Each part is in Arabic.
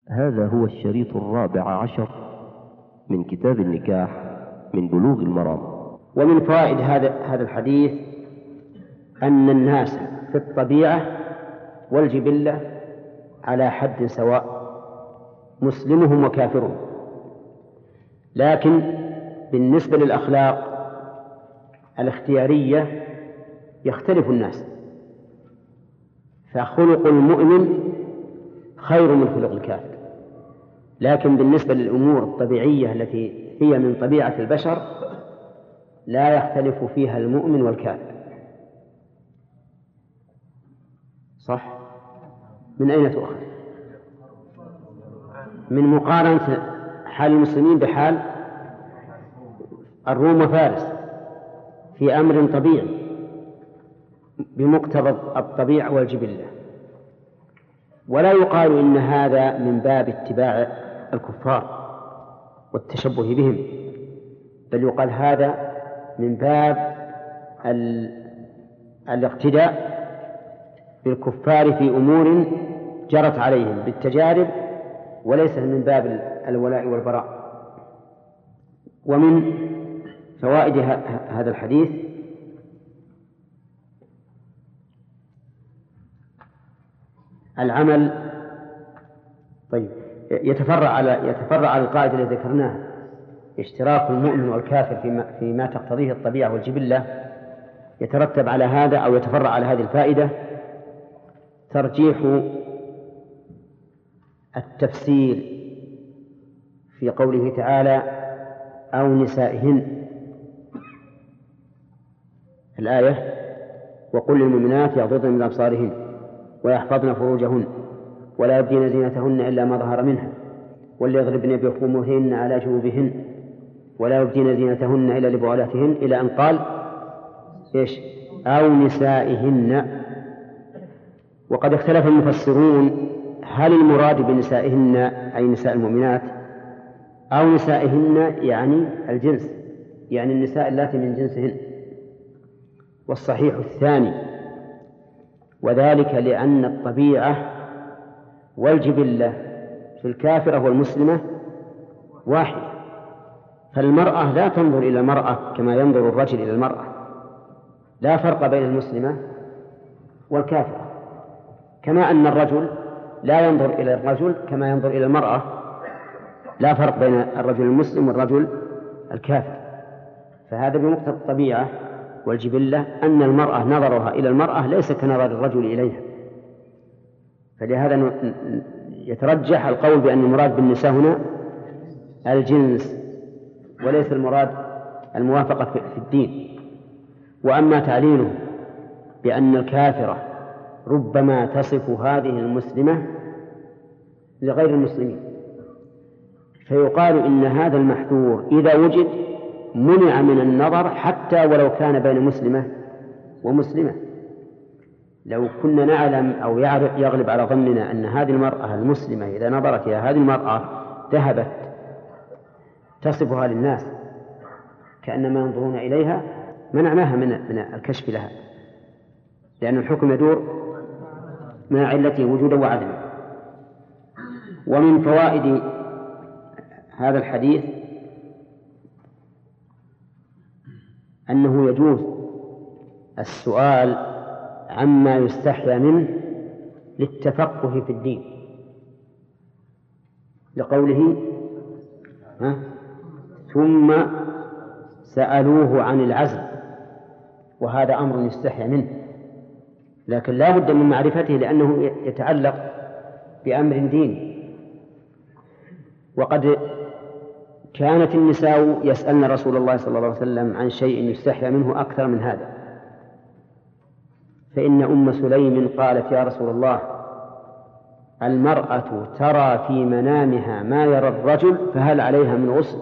هذا هو الشريط 14 من كتاب النكاح من بلوغ المرام. ومن فوائد هذا الحديث أن الناس في الطبيعة والجبلة على حد سواء، مسلمهم وكافرهم، لكن بالنسبة للأخلاق الاختيارية يختلف الناس، فخلق المؤمن خير من خلق الكافر. لكن بالنسبة للأمور الطبيعية التي هي من طبيعة البشر لا يختلف فيها المؤمن والكافر. صح؟ من أين تؤخذ؟ من مقارنة حال المسلمين بحال الروم وفارس في أمر طبيعي بمقتضى الطبيعة والجبلة. ولا يقال إن هذا من باب اتباع الكفار والتشبه بهم، بل يقال هذا من باب الاقتداء بالكفار في أمور جرت عليهم بالتجارب، وليس من باب الولاء والبراء. ومن فوائد هذا الحديث العمل. طيب، يتفرع على القاعدة التي ذكرناها، اشتراك المؤمن والكافر فيما تقتضيه الطبيعة والجبلة. يترتب على هذا أو يتفرع على هذه الفائدة ترجيح التفسير في قوله تعالى أو نسائهن، الآية: وقل للمؤمنات يغضضن من أبصارهن ويحفظن فروجهن ولا يبدين زينتهن إلا ما ظهر منها وليضربن بخمرهن على جيوبهن ولا يبدين زينتهن إلا لبعولاتهن، إلى أن قال إيش؟ أو نسائهن. وقد اختلف المفسرون هل المراد بنسائهن أي نساء المؤمنات أو نسائهن يعني الجنس، يعني النساء اللاتي من جنسهن. والصحيح الثاني، وذلك لأن الطبيعة والجبلة في الكافرة والمسلمة واحد، فالمرأة لا تنظر إلى المرأة كما ينظر الرجل إلى المرأة، لا فرق بين المسلمة والكافرة، كما أن الرجل لا ينظر إلى الرجل كما ينظر إلى المرأة، لا فرق بين الرجل المسلم والرجل الكافر. فهذا بمقتضى الطبيعة والجبلة أن المرأة نظرها إلى المرأة ليس كنظر الرجل إليها. فلهذا يترجح القول بأن المراد بالنساء هنا الجنس وليس المراد الموافقة في الدين. وأما تعليله بأن الكافرة ربما تصف هذه المسلمة لغير المسلمين، فيقال إن هذا المحذور إذا وجد منع من النظر حتى ولو كان بين مسلمة ومسلمة. لو كنا نعلم أو يغلب على ظننا أن هذه المرأة المسلمة إذا نظرت إلى هذه المرأة ذهبت تصفها للناس كأنما ينظرون إليها، منعناها من الكشف لها، لأن الحكم يدور مع علته وجودا وعدما. ومن فوائد هذا الحديث أنه يجوز السؤال عما يستحيا منه للتفقه في الدين، لقوله ثم سألوه عن العزل، وهذا أمر يستحيا منه، لكن لا بد من معرفته لأنه يتعلق بأمر ديني. وقد كانت النساء يسألن رسول الله صلى الله عليه وسلم عن شيء يستحيا منه أكثر من هذا، فإن أم سليم قالت: يا رسول الله، المرأة ترى في منامها ما يرى الرجل فهل عليها من غسل؟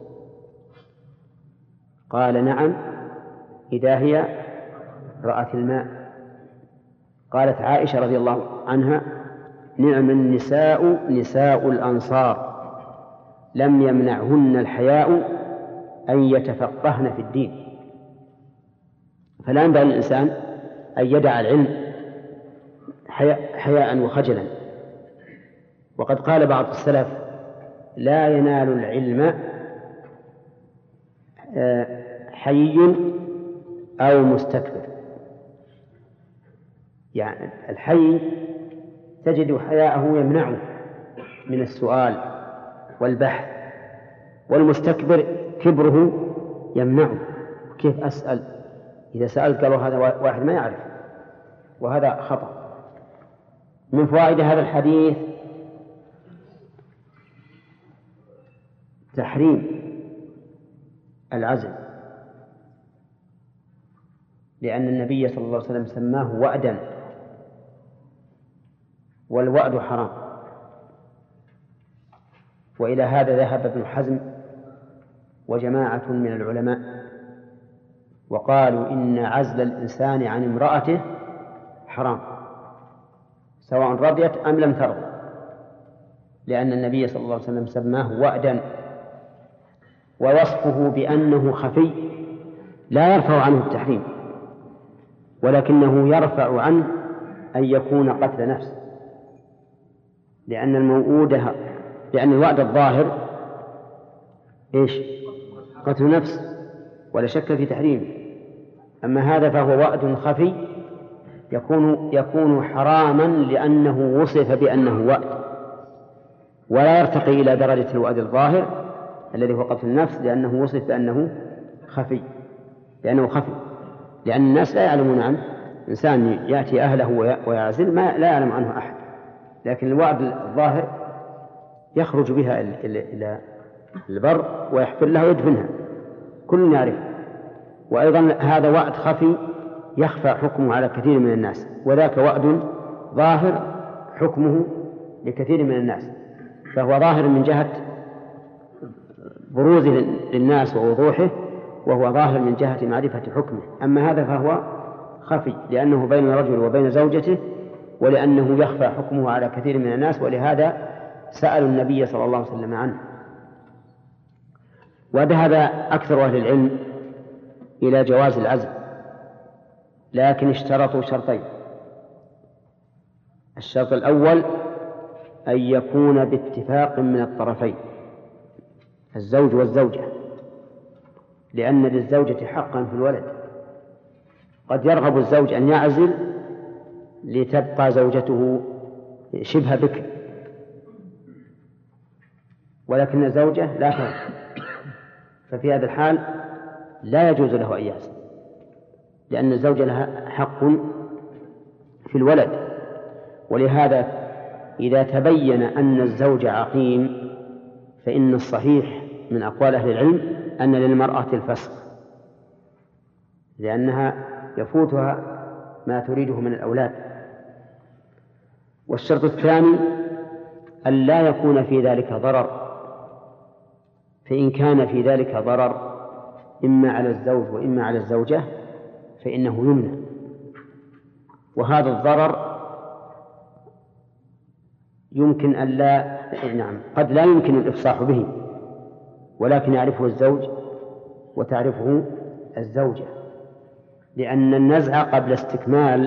قال: نعم، إذا هي رأت الماء. قالت عائشة رضي الله عنها: نعم النساء نساء الأنصار لم يمنعهن الحياء أن يتفقهن في الدين. فلا ينبغي للإنسان أن يدع العلم حياء وخجلا، وقد قال بعض السلف: لا ينال العلم حي أو مستكبر. يعني الحي تجد حياءه يمنعه من السؤال والبحث، والمستكبر كبره يمنعه. كيف أسأل؟ إذا سألت قالوا هذا واحد ما يعرف، وهذا خطأ. من فوائد هذا الحديث تحريم العزل، لأن النبي صلى الله عليه وسلم سماه وأدا، والوأد حرام. وإلى هذا ذهب ابن حزم وجماعة من العلماء، وقالوا إن عزل الإنسان عن امرأته حرام سواء رضيت أم لم ترضى، لأن النبي صلى الله عليه وسلم سماه وأدا، ووصفه بأنه خفي لا يرفع عنه التحريم، ولكنه يرفع عنه أن يكون قتل نفس، لأن الوعد الظاهر إيش؟ قتل نفس، ولا شك في تحريمه. أما هذا فهو وعد خفي يكون حراما لأنه وصف بأنه وعد، ولا يرتقي إلى درجة الوعد الظاهر الذي هو قتل النفس، لأنه وصف بأنه خفي، لأن الناس لا يعلمون عنه. إنسان يأتي أهله ويعزل لا يعلم عنه أحد، لكن الوعد الظاهر يخرج بها إلى البر ويحفر لها ويدفنها، كل يعرف. وأيضا هذا وعد خفي يخفى حكمه على كثير من الناس، وذاك وعد ظاهر حكمه لكثير من الناس، فهو ظاهر من جهة بروزه للناس ووضوحه، وهو ظاهر من جهة معرفة حكمه. أما هذا فهو خفي لأنه بين الرجل وبين زوجته، ولأنه يخفى حكمه على كثير من الناس، ولهذا سألوا النبي صلى الله عليه وسلم عنه. وذهب أكثر أهل العلم إلى جواز العزل، لكن اشترطوا شرطين: الشرط الأول أن يكون باتفاق من الطرفين، الزوج والزوجة، لأن للزوجة حقا في الولد. قد يرغب الزوج أن يعزل لتبقى زوجته شبه بكر، ولكن الزوجة لا ترغب، ففي هذا الحال لا يجوز له أن يعزل، لأن الزوجة لها حق في الولد. ولهذا إذا تبين أن الزوج عقيم فإن الصحيح من أقوال أهل العلم أن للمرأة الفسخ، لأنها يفوتها ما تريده من الأولاد. والشرط الثاني أن لا يكون في ذلك ضرر، فإن كان في ذلك ضرر إما على الزوج وإما على الزوجة فإنه يمنع. وهذا الضرر يمكن أن قد لا يمكن الإفصاح به، ولكن يعرفه الزوج وتعرفه الزوجة، لأن النزع قبل استكمال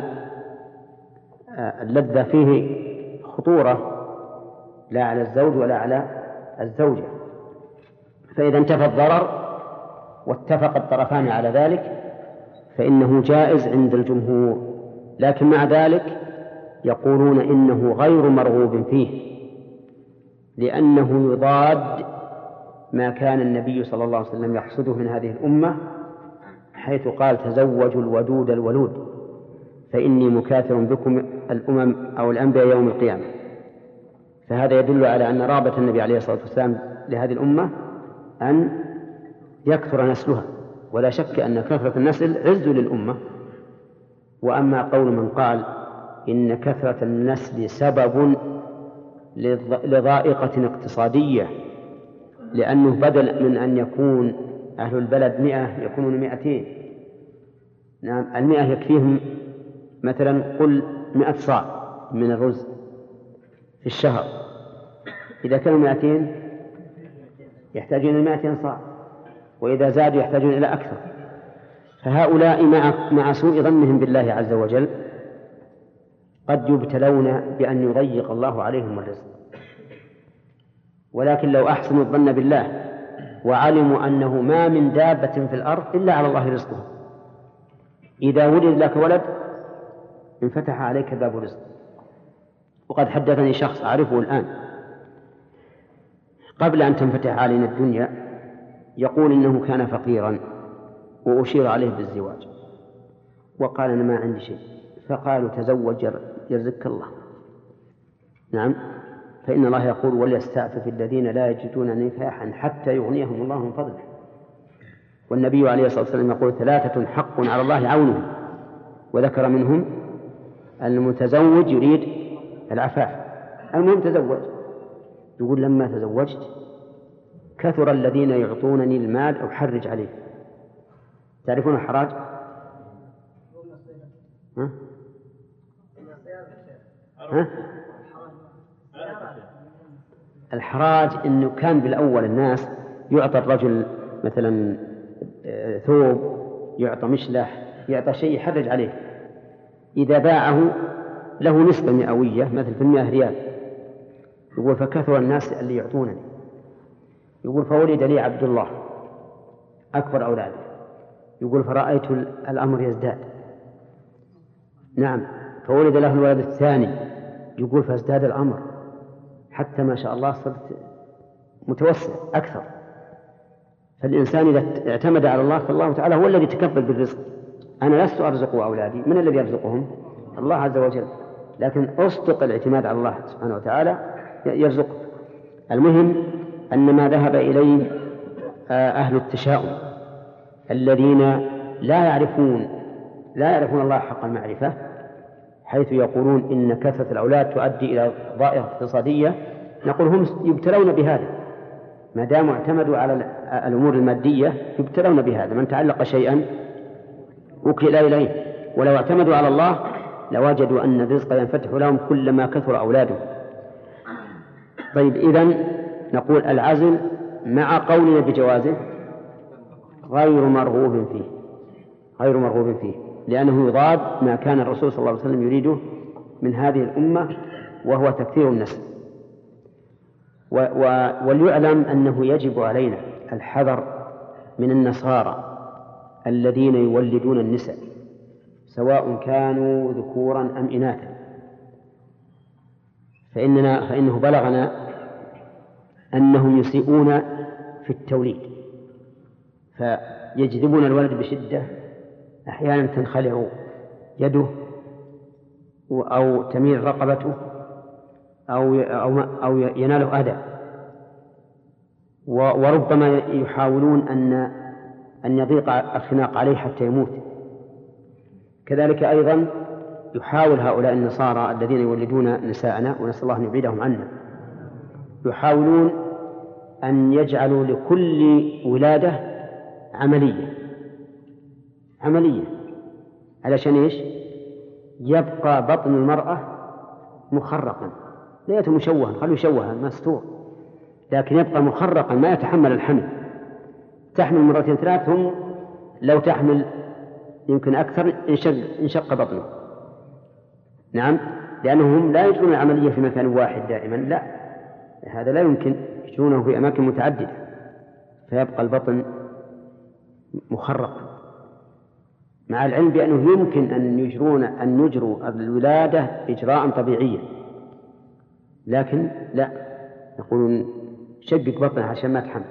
اللذة فيه خطورة لا على الزوج ولا على الزوجة. فإذا انتفى الضرر واتفق الطرفان على ذلك فإنه جائز عند الجمهور، لكن مع ذلك يقولون إنه غير مرغوب فيه، لأنه يضاد ما كان النبي صلى الله عليه وسلم يقصده من هذه الأمة، حيث قال: تزوجوا الودود الولود فإني مكاثر بكم الأمم أو الأنبياء يوم القيامة. فهذا يدل على أن رغبة النبي عليه الصلاة والسلام لهذه الأمة أن يكثر نسلها، ولا شك أن كثرة النسل عز للأمة. وأما قول من قال إن كثرة النسل سبب لضائقة اقتصادية، لأنه بدل من أن يكون أهل البلد 100 يكونون 200، نعم 100 يكفيهم مثلا قل 100 صاع من الرز في الشهر، إذا كانوا 200 يحتاجون إلى 200 صاع، وإذا زادوا يحتاجون إلى أكثر. فهؤلاء مع سوء ظنهم بالله عز وجل قد يبتلون بأن يضيق الله عليهم الرزق، ولكن لو أحسنوا الظن بالله وعلموا أنه ما من دابة في الأرض إلا على الله رزقها، إذا ولد لك ولد انفتح عليك باب الرزق. وقد حدثني شخص أعرفه الآن قبل أن تنفتح علينا الدنيا، يقول إنه كان فقيرا وأشير عليه بالزواج وقال أنا ما عندي شيء، فقالوا تزوج يرزقك الله. نعم، فإن الله يقول وليستعفف الذين لا يجدون نكاحا حتى يغنيهم الله من فضله. والنبي عليه الصلاة والسلام يقول 3 حق على الله عونهم، وذكر منهم المتزوج يريد العفاف. المهم تزوج، يقول لما تزوجت كثر الذين يعطونني المال أحرج عليه. تعرفون الحراج؟ ها؟ ها؟ الحراج إنه كان بالأول الناس يعطى الرجل مثلا ثوب، يعطى مشلح، يعطى شيء يحرج عليه، إذا باعه له نسبة مئوية مثل في 100 ريال. يقول فكثر الناس اللي يعطونني. يقول فولد لي عبد الله أكبر أولاده، يقول فرأيت الأمر يزداد. نعم، فولد له الولد الثاني، يقول فازداد الأمر حتى ما شاء الله صرت متوسع أكثر. فالإنسان إذا اعتمد على الله فالله تعالى هو الذي يتكفل بالرزق. أنا لست أرزق أولادي، من الذي يرزقهم؟ الله عز وجل. لكن أصدق الاعتماد على الله سبحانه وتعالى يرزق. المهم أن ما ذهب إليه أهل التشاؤم الذين لا يعرفون الله حق المعرفة، حيث يقولون إن كثرة الأولاد تؤدي إلى ظائرة اقتصادية، نقول هم يبتلون بهذا ما داموا اعتمدوا على الأمور المادية، يبتلون بهذا. من تعلق شيئا وكل إليه، ولو اعتمدوا على الله لوجدوا أن الرزق ينفتح لهم كلما كثر أولادهم. طيب، إذن نقول العزل مع قولنا بجوازه غير مرغوب فيه، لأنه يضاد ما كان الرسول صلى الله عليه وسلم يريده من هذه الأمة، وهو تكثير النسل. وليعلم أنه يجب علينا الحذر من النصارى الذين يولدون النساء سواء كانوا ذكورا أم إناثا، فإنه بلغنا أنهم يسيئون في التوليد، فيجذبون الولد بشدة، أحيانا تنخلع يده أو تميل رقبته أو يناله أذى، وربما يحاولون أن يضيق الخناق عليه حتى يموت. كذلك أيضا يحاول هؤلاء النصارى الذين يولدون نساءنا، ونسأل الله أن يبعدهم عنا، يحاولون أن يجعلوا لكل ولادة عملية علشان إيش؟ يبقى بطن المرأة مخرقا، لا مشوها، خلوا يشوها مستور، لكن يبقى مخرقا ما يتحمل الحمل. تحمل 2 3، ثم لو تحمل يمكن أكثر انشق بطنه. نعم، لأنهم لا يجرون العملية في مكان واحد دائما، لا، هذا لا يمكن، يجرونه في أماكن متعددة، فيبقى البطن مخرق، مع العلم بأنه يمكن أن يجروا الولادة إجراء طبيعيا، لكن لا، يقولون شقق بطنها عشان ما تحمل.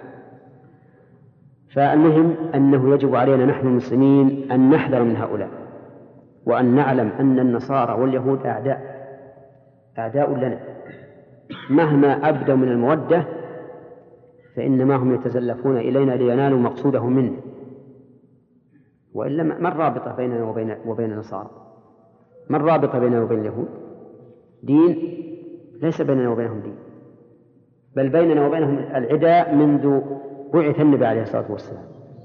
فالمهم أنه يجب علينا نحن المسلمين أن نحذر من هؤلاء، وأن نعلم أن النصارى واليهود أعداء لنا، مهما أبدوا من المودة فإنما هم يتزلفون إلينا لينالوا مقصودهم منا، وإلا ما الرابطة بيننا وبين النصارى؟ ما الرابطة بيننا وبين اليهود؟ دين؟ ليس بيننا وبينهم دين، بل بيننا وبينهم العداء منذ بعث النبي عليه الصلاة والسلام.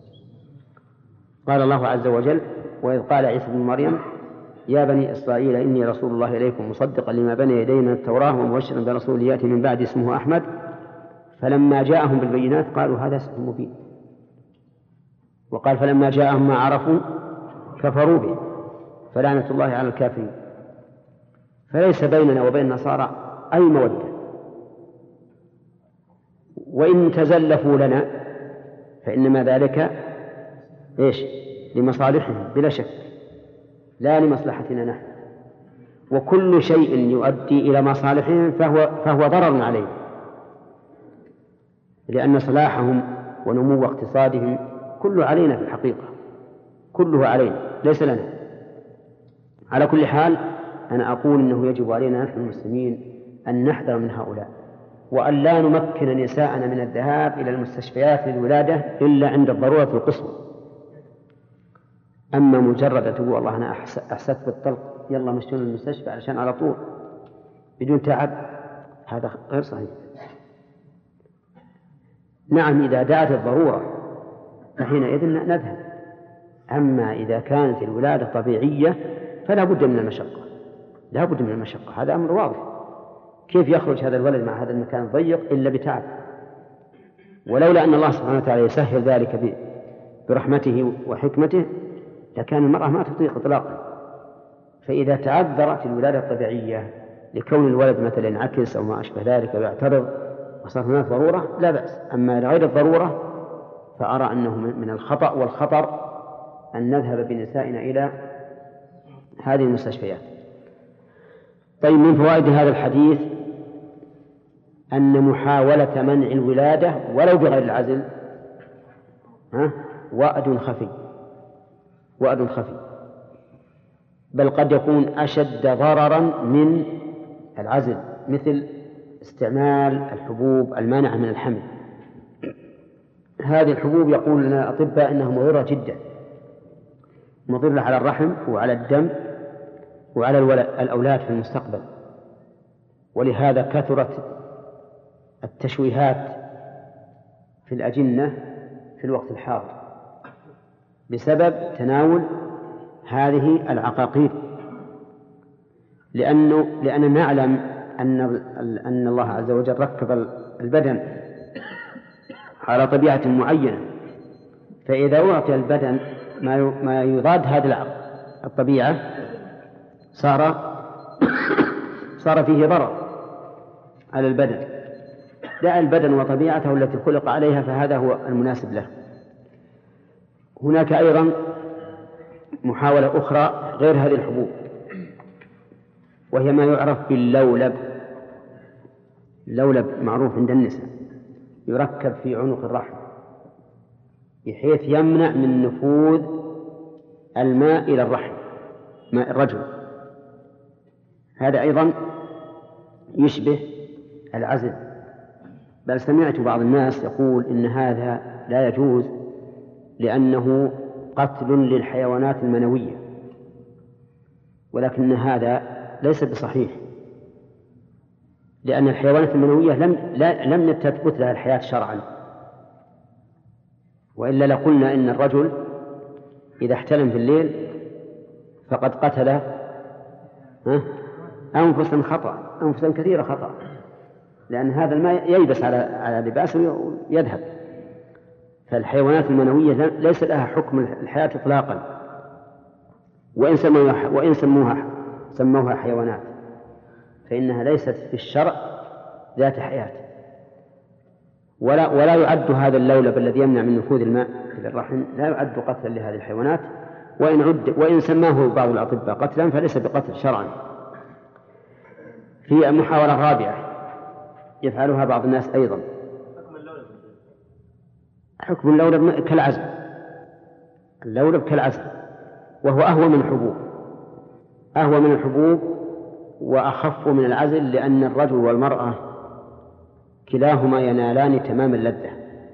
قال الله عز وجل: وإذ قال عيسى بن مريم يا بني إسرائيل إني رسول الله إليكم مصدقا لما بين يدي من التوراة ومبشرا برسول يأتي من بعد اسمه أحمد، فلما جاءهم بالبينات قالوا هذا سحر مبين. وقال فلما جاءهم ما عرفوا كفروا به فلعنة الله على الكافرين. فليس بيننا وبين النصارى أي مودة، وإن تزلفوا لنا فإنما ذلك لمصالحهم بلا شك، لا لمصلحتنا نحن. وكل شيء يؤدي إلى مصالحهم فهو ضرر عليهم، لأن صلاحهم ونمو اقتصادهم كله علينا في الحقيقة، كله علينا ليس لنا. على كل حال أنا أقول إنه يجب علينا نحن المسلمين أن نحذر من هؤلاء، وأن لا نمكن نساءنا من الذهاب إلى المستشفيات للولادة إلا عند الضرورة القصوى. أما مجرد تقول والله أنا أحسست بالطلق يلا مشون المستشفى علشان على طول بدون تعب، هذا غير صحيح. نعم إذا دعت الضرورة فحينئذ نذهب، أما إذا كانت الولادة طبيعية فلا بد من المشقة، لا بد من المشقة، هذا أمر واضح. كيف يخرج هذا الولد مع هذا المكان الضيق إلا بتعب؟ ولولا أن الله سبحانه وتعالى يسهل ذلك برحمته وحكمته لكان المرأة ما تطيق إطلاقا. فإذا تعذرت الولادة الطبيعية لكون الولد مثلا ينعكس أو ما أشبه ذلك ويعترض وصار هناك ضرورة لا بأس. أما لغير الضرورة فأرى أنه من الخطأ والخطر أن نذهب بنسائنا إلى هذه المستشفيات. طيب، من فوائد هذا الحديث أن محاولة منع الولادة ولو بغير العزل وأد خفي، بل قد يكون أشد ضررا من العزل، مثل استعمال الحبوب المانعة من الحمل. هذه الحبوب يقول لنا الأطباء أنها مضرة جدا، مضرة على الرحم وعلى الدم وعلى الأولاد في المستقبل. ولهذا كثرت التشويهات في الأجنة في الوقت الحاضر بسبب تناول هذه العقاقير، لأننا نعلم أن الله عز وجل ركب البدن على طبيعة معينة، فإذا أعطي البدن ما يضاد هذه الطبيعة صار فيه ضرر على البدن. دع البدن وطبيعته التي خلق عليها، فهذا هو المناسب له. هناك أيضا محاولة أخرى غير هذه الحبوب، وهي ما يعرف باللولب. اللولب معروف عند النساء، يركب في عنق الرحم بحيث يمنع من نفوذ الماء إلى الرحم، ماء الرجل. هذا أيضا يشبه العزل، بل سمعت بعض الناس يقول إن هذا لا يجوز لأنه قتل للحيوانات المنوية، ولكن هذا ليس بصحيح، لأن الحيوانات المنوية لم تثبت لها الحياة شرعا، وإلا لقلنا إن الرجل إذا احتلم في الليل فقد قتل أنفسا كثيرة خطأ، لأن هذا الماء ييبس على لباسه ويذهب. فالحيوانات المنوية ليس لها حكم الحياة إطلاقا، وإن سموها حيوانات فإنها ليست في الشرع ذات حياة. ولا يعد هذا اللولب الذي يمنع من نفوذ الماء إلى الرحم لا يعد قتلا لهذه الحيوانات، وإن سماه بعض الأطباء قتلا فليس بقتل شرعا. في محاولة رابعة يفعلها بعض الناس أيضا، حكم اللولب كالعزل، اللولب كالعزل، وهو أهوى من الحبوب وأخف من العزل، لأن الرجل والمرأة كلاهما ينالان تمام اللذة.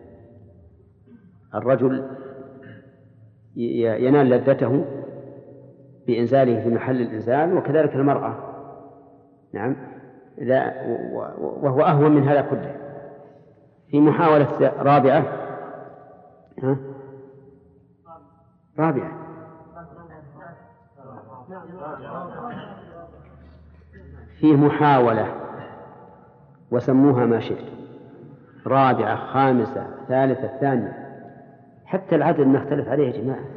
الرجل ينال لذته بإنزاله في محل الإنزال، وكذلك المرأة. نعم، وهو أهون من هذا كله. في محاولة رابعة فيه محاولة وسموها ما شئت، رابعة، خامسة، ثالثة، ثانية، حتى العدد نختلف عليه يا جماعة.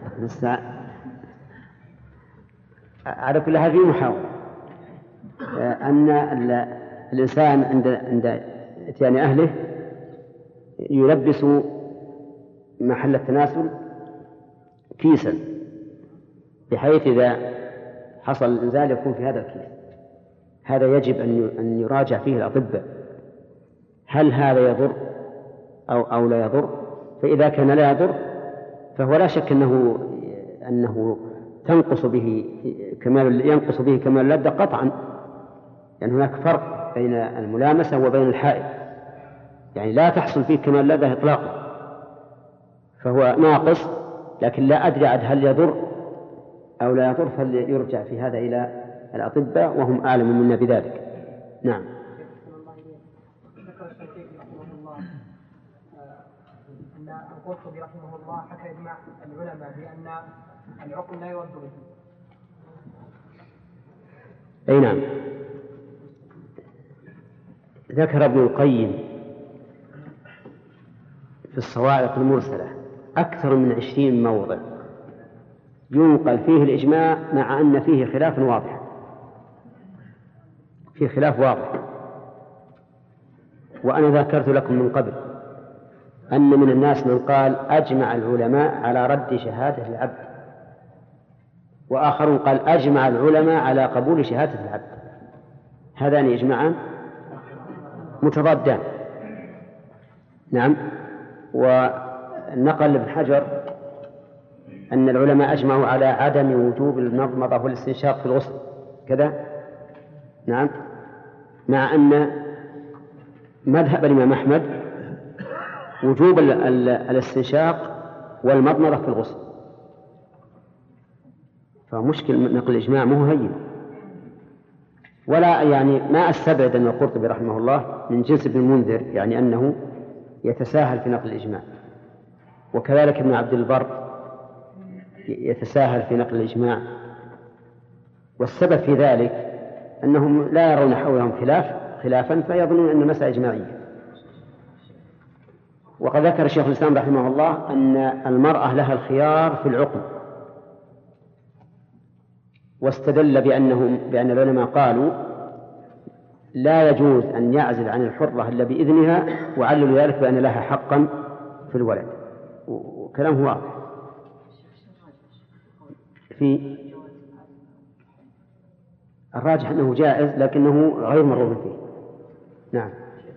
على كل هذه محاولة أن الإنسان عند إتيان أهله يلبس محل التناسل كيسا، بحيث إذا حصل الإنزال يكون في هذا الكيس. هذا يجب أن يراجع فيه الأطباء، هل هذا يضر أو لا يضر؟ فإذا كان لا يضر فهو لا شك أنه ينقص به كمال اللذة قطعا، يعني هناك فرق بين الملامسة وبين الحائل، يعني لا تحصل فيه كمال اللذة إطلاقا، فهو ناقص. لكن لا أدري هل يضر أو لا يضر، فليرجع في هذا إلى الأطباء وهم أعلم منا بذلك. نعم. ذكر الشيخ رحمه الله أن القرطبي رحمه الله حكى إجماع العلماء بأن العقل لا يرد به. أي نعم. ذكر ابن القيم في الصواعق المرسلة أكثر من 20 موضع ينقل فيه الإجماع مع أن فيه خلاف واضح، فيه خلاف واضح. وأنا ذكرت لكم من قبل أن من الناس من قال أجمع العلماء على رد شهادة العبد، وآخرون قال أجمع العلماء على قبول شهادة العبد. هذان إجماعان متضادان. نعم. ونقل ابن حجر أن العلماء أجمعوا على عدم وجوب المضمضة والاستنشاق في الغسل كذا. نعم. مع أن مذهب الإمام أحمد وجوب الاستنشاق والمضمضة في الغسل. فمشكل نقل الإجماع مو هين، ولا يعني ما أستبعد أن القرطبي رحمه الله من جنس ابن المنذر، يعني أنه يتساهل في نقل الإجماع، وكذلك ابن عبد البر يتساهل في نقل الإجماع. والسبب في ذلك أنهم لا يرون حولهم خلافا فيظنون أن المسألة إجماعية. وقد ذكر الشيخ الإسلام رحمه الله أن المرأة لها الخيار في العقم، واستدل بأن العلماء قالوا لا يجوز أن يعزل عن الحرة إلا بإذنها، وعللوا ذلك بأن لها حقا في الولد، وكلام هو واضح. في الراجح أنه جائز لكنه غير مرغوب فيه. نعم.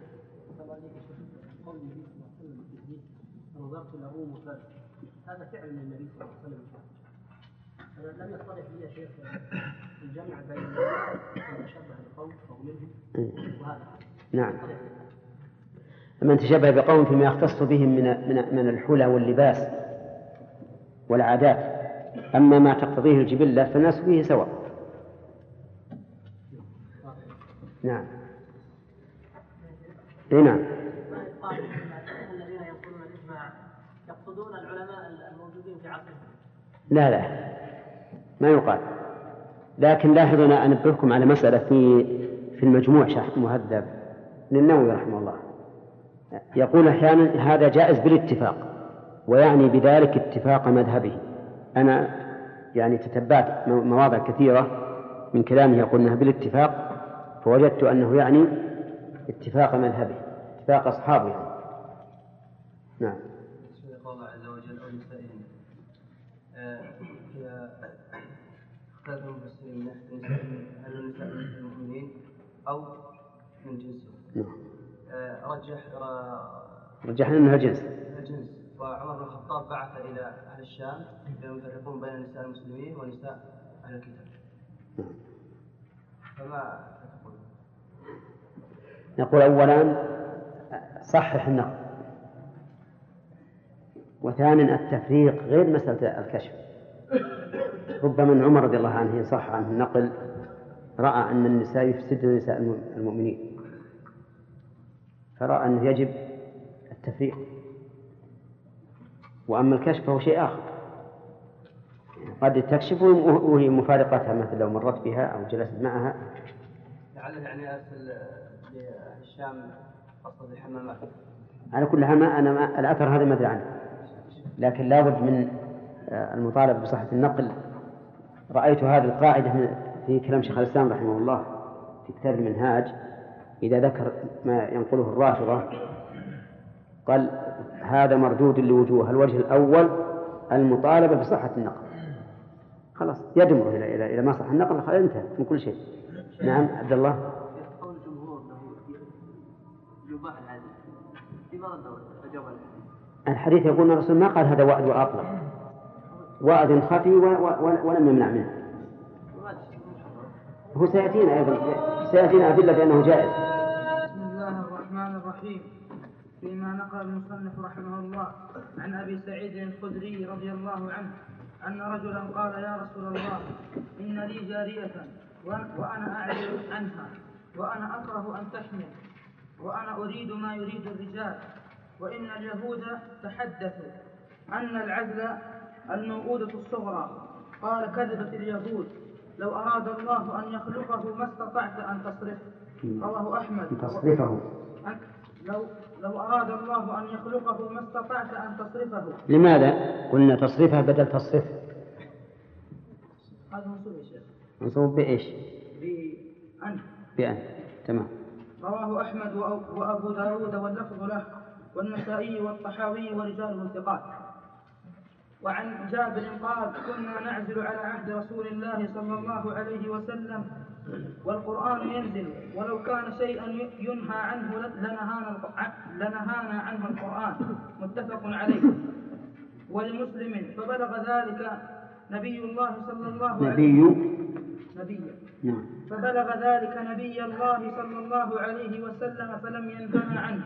هذا فعل من النبي صلى الله عليه وسلم، لم يصطلح لي يا شيخ الجمع بين من تشبه بقوم ومنهم وهذا. نعم. من تشبه بقوم فيما يختص بهم من الحلى واللباس والعادات، أما ما تقتضيه الجبلة فالناس فيه سواء. نعم. اي نعم. الذين يقولون الإجماع يقصدون العلماء الموجودين في عصرهم. لا ما يقال. لكن لاحظوا أنا أنبهكم على مسألة في المجموع شرح المهذب للنووي رحمه الله، يقول أحيانا هذا جائز بالاتفاق، ويعني بذلك اتفاق مذهبه. أنا يعني تتبعت مواضع كثيرة من كلامه يقول أنها بالاتفاق، فوجدت أنه يعني اتفاق مذهبه، اتفاق أصحابه يعني. نعم. قال الله عز وجل أو نسائهم اختلف المفسرين من هل النساء من المؤمنين أو من جنسهم. رجح أنها جنس. وعمر بن الخطاب بعث إلى أهل الشام يفرقون بين نساء المسلمين ونساء أهل الكتاب. فما تقول؟ نقول أولا صحح النقل، وثانيا التفريق غير مسألة الكشف. ربما عمر رضي الله عنه صح عنه النقل رأى أن النساء يفسدن نساء المؤمنين، فرأى أنه يجب التفريق. وأما الكشف فهو شيء آخر، قد تكشف وهي مفارقتها، مثل لو مرت بها أو جلست معها. لعله يعني أرسل للشام قصد الحمامات. على كل حال أنا الأثر هذا ما أدري عنه، لكن لابد من المطالبة بصحة النقل. رأيت هذه القاعدة في كلام شيخ الإسلام رحمه الله في كتاب المنهاج، إذا ذكر ما ينقله الرافضة قال هذا مردود لوجوه. الوجه الأول المطالبة بصحة النقل، خلاص يدمر إلى ما صح النقل، خلاص انتهى من كل شيء. نعم عبد الله. قول الجمهور له يباح الحديث في بعض الدول أجاب الحديث يقول أن الرسول ما قال هذا وعد وأطلق، وعد خفي ولم يمنع منه. هو سيأتينا أيضا، سيأتينا أدلة بأنه جائز. بسم الله الرحمن الرحيم. فيما نقل المصنف رحمه الله عن أبي سعيد الخدري رضي الله عنه أن رجلا قال يا رسول الله إن لي جارية وأنا أعجل عنها وأنا أكره أن تحمل وأنا أريد ما يريد الرجال، وإن اليهود تحدثوا أن العزل الموؤودة الصغرى. قال كذبت اليهود، لو أراد الله أن يخلقه ما استطعت أن تصرفه. رواه أحمد. تصرفه لو أراد الله أن يخلقه ما استطعت أن تصرفه. لماذا قلنا تصرفها بدل تصرف؟ هذا منصوب يا شيخ. منصوب بإيش؟ بأن. تمام. رواه أحمد وأبو داود واللفظ له والنسائي والطحاوي ورجاله ثقات. وعن جابر قال كنا نعزل على عهد رسول الله صلى الله عليه وسلم والقرآن ينزل، ولو كان شيئا ينهى عنه لنهانا عنه القرآن. متفق عليه. ولمسلم فبلغ ذلك نبي الله صلى الله عليه وسلم فبلغ ذلك نبي الله صلى الله عليه وسلم فلم ينهنا عنه.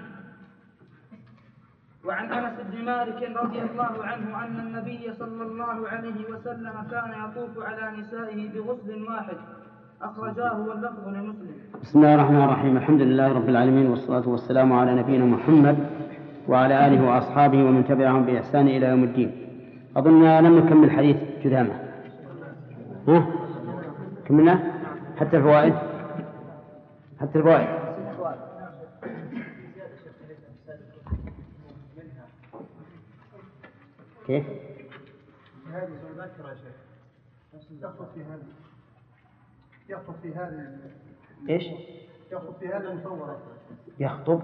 وعن أنس بن مالك رضي الله عنه أن النبي صلى الله عليه وسلم كان يطوف على نسائه بغسل واحد. أخرجاه واللفظ لمسلم. بسم الله الرحمن الرحيم. الحمد لله رب العالمين، والصلاة والسلام على نبينا محمد وعلى آله وأصحابه ومن تبعهم بإحسان إلى يوم الدين. أظن لم نكمل حديث جذامة. كملنا حتى الفوائد. كيف؟ هذه مذكرة يا شيخ. يخطب في هذه إيش؟ يخطب في هذه المصورة. يخطب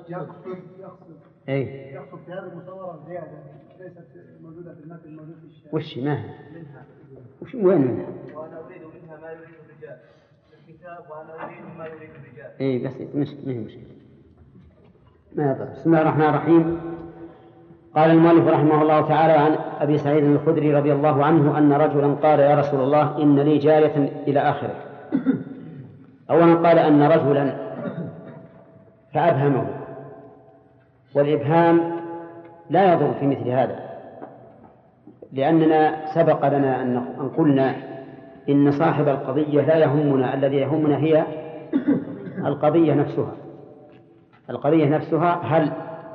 أي يخطب في هذه المصورة زيادة ليست موجودة في المتن، الموجود في الشارع. وش ما وين منها؟ وأنا أريد منها ما يريد الرجال في الكتاب، وأنا أريد ما يريد الرجال. إيه بس ما هي مشكلة، ما يضر. بسم الله الرحمن الرحيم. قال المؤلف رحمه الله تعالى عن أبي سعيد الخدري رضي الله عنه أن رجلا قال يا رسول الله إن لي جارية إلى آخره. أولا قال أن رجلا فأبهمه، والإبهام لا يضر في مثل هذا، لأننا سبق لنا أن قلنا إن صاحب القضية لا يهمنا، الذي يهمنا هي القضية نفسها هل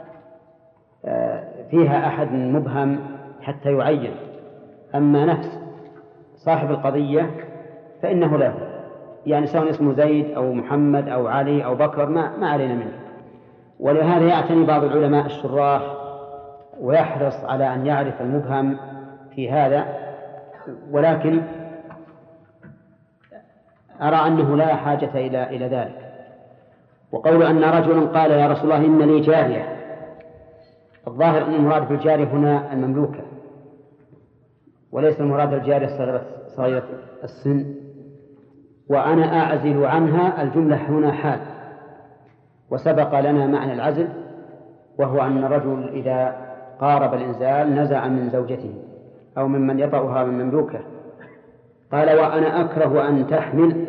فيها أحد مبهم حتى يعين. أما نفس صاحب القضية فإنه له، يعني سواء اسمه زيد أو محمد أو علي أو بكر ما علينا منه. ولهذا يعتني بعض العلماء الشراح ويحرص على أن يعرف المبهم في هذا، ولكن أرى أنه لا حاجة إلى ذلك. وقول أن رجلا قال يا رسول الله إن لي جارية، الظاهر أن المراد بالجارية هنا المملوكة، وليس المراد الجارية صغيرة السن. وأنا أعزل عنها، الجملة هنا حال، وسبق لنا معنى العزل، وهو أن الرجل إذا قارب الإنزال نزع من زوجته أو ممن يطأها من مملوكه. قال وأنا أكره أن تحمل.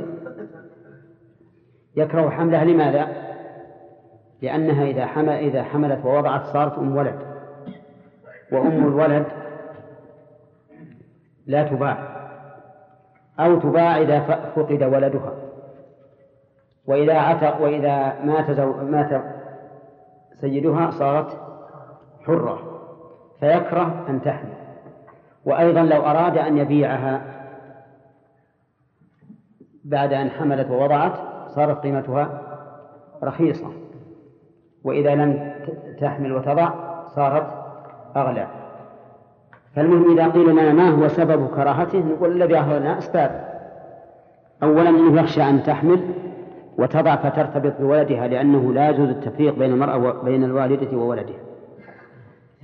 يكره حملها لماذا؟ لأنها إذا حملت ووضعت صارت أم ولد، وأم الولد لا تباع، أو تباع إذا فقد ولدها، وإذا مات سيدها صارت حرة، فيكره أن تحمل. وأيضا لو أراد أن يبيعها بعد أن حملت ووضعت صارت قيمتها رخيصة، وإذا لم تحمل وتضع صارت أغلى. فالمهم إذا قيل لنا ما هو سبب كراهته نقول الذي أهلنا أسباب. أولا أنه يخشى أن تحمل وتضع فترتبط بولدها، لأنه لا يجوز التفريق بين المرأة وبين الوالدة وولدها،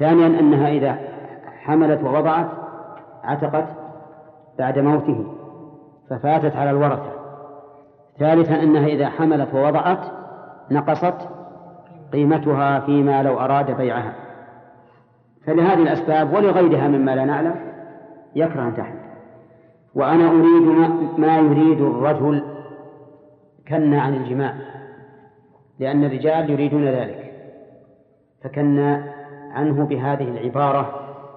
ثانيا أنها إذا حملت ووضعت عتقت بعد موته ففاتت على الورثة. ثالثا أنها إذا حملت ووضعت نقصت قيمتها فيما لو أراد بيعها. فلهذه الأسباب ولغيرها مما لا نعلم يكره أن تحمل. وأنا أريد ما يريد الرجل كنا عن الجماع، لأن الرجال يريدون ذلك، فكنا عنه بهذه العبارة.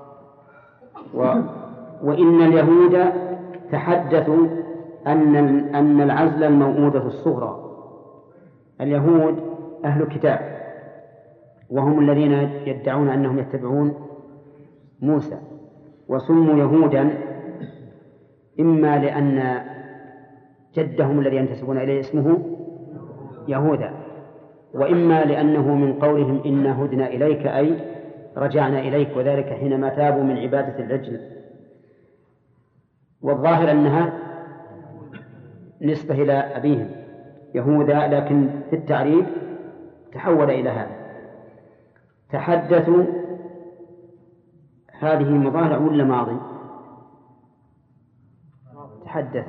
وإن اليهود تحدثوا أن العزل الموؤودة الصغرى. اليهود أهل الكتاب، وهم الذين يدعون أنهم يتبعون موسى، وسموا يهودا إما لأن جدهم الذي ينتسبون إليه اسمه يهوذا، وإما لأنه من قولهم إنا هدنا إليك أي رجعنا إليك، وذلك حينما تابوا من عبادة العجل. والظاهر أنها نسبة إلى أبيهم يهوذا، لكن في التعريف تحول إلى هذا. تحدثوا هذه مضارع ولا ماضي؟ تحدث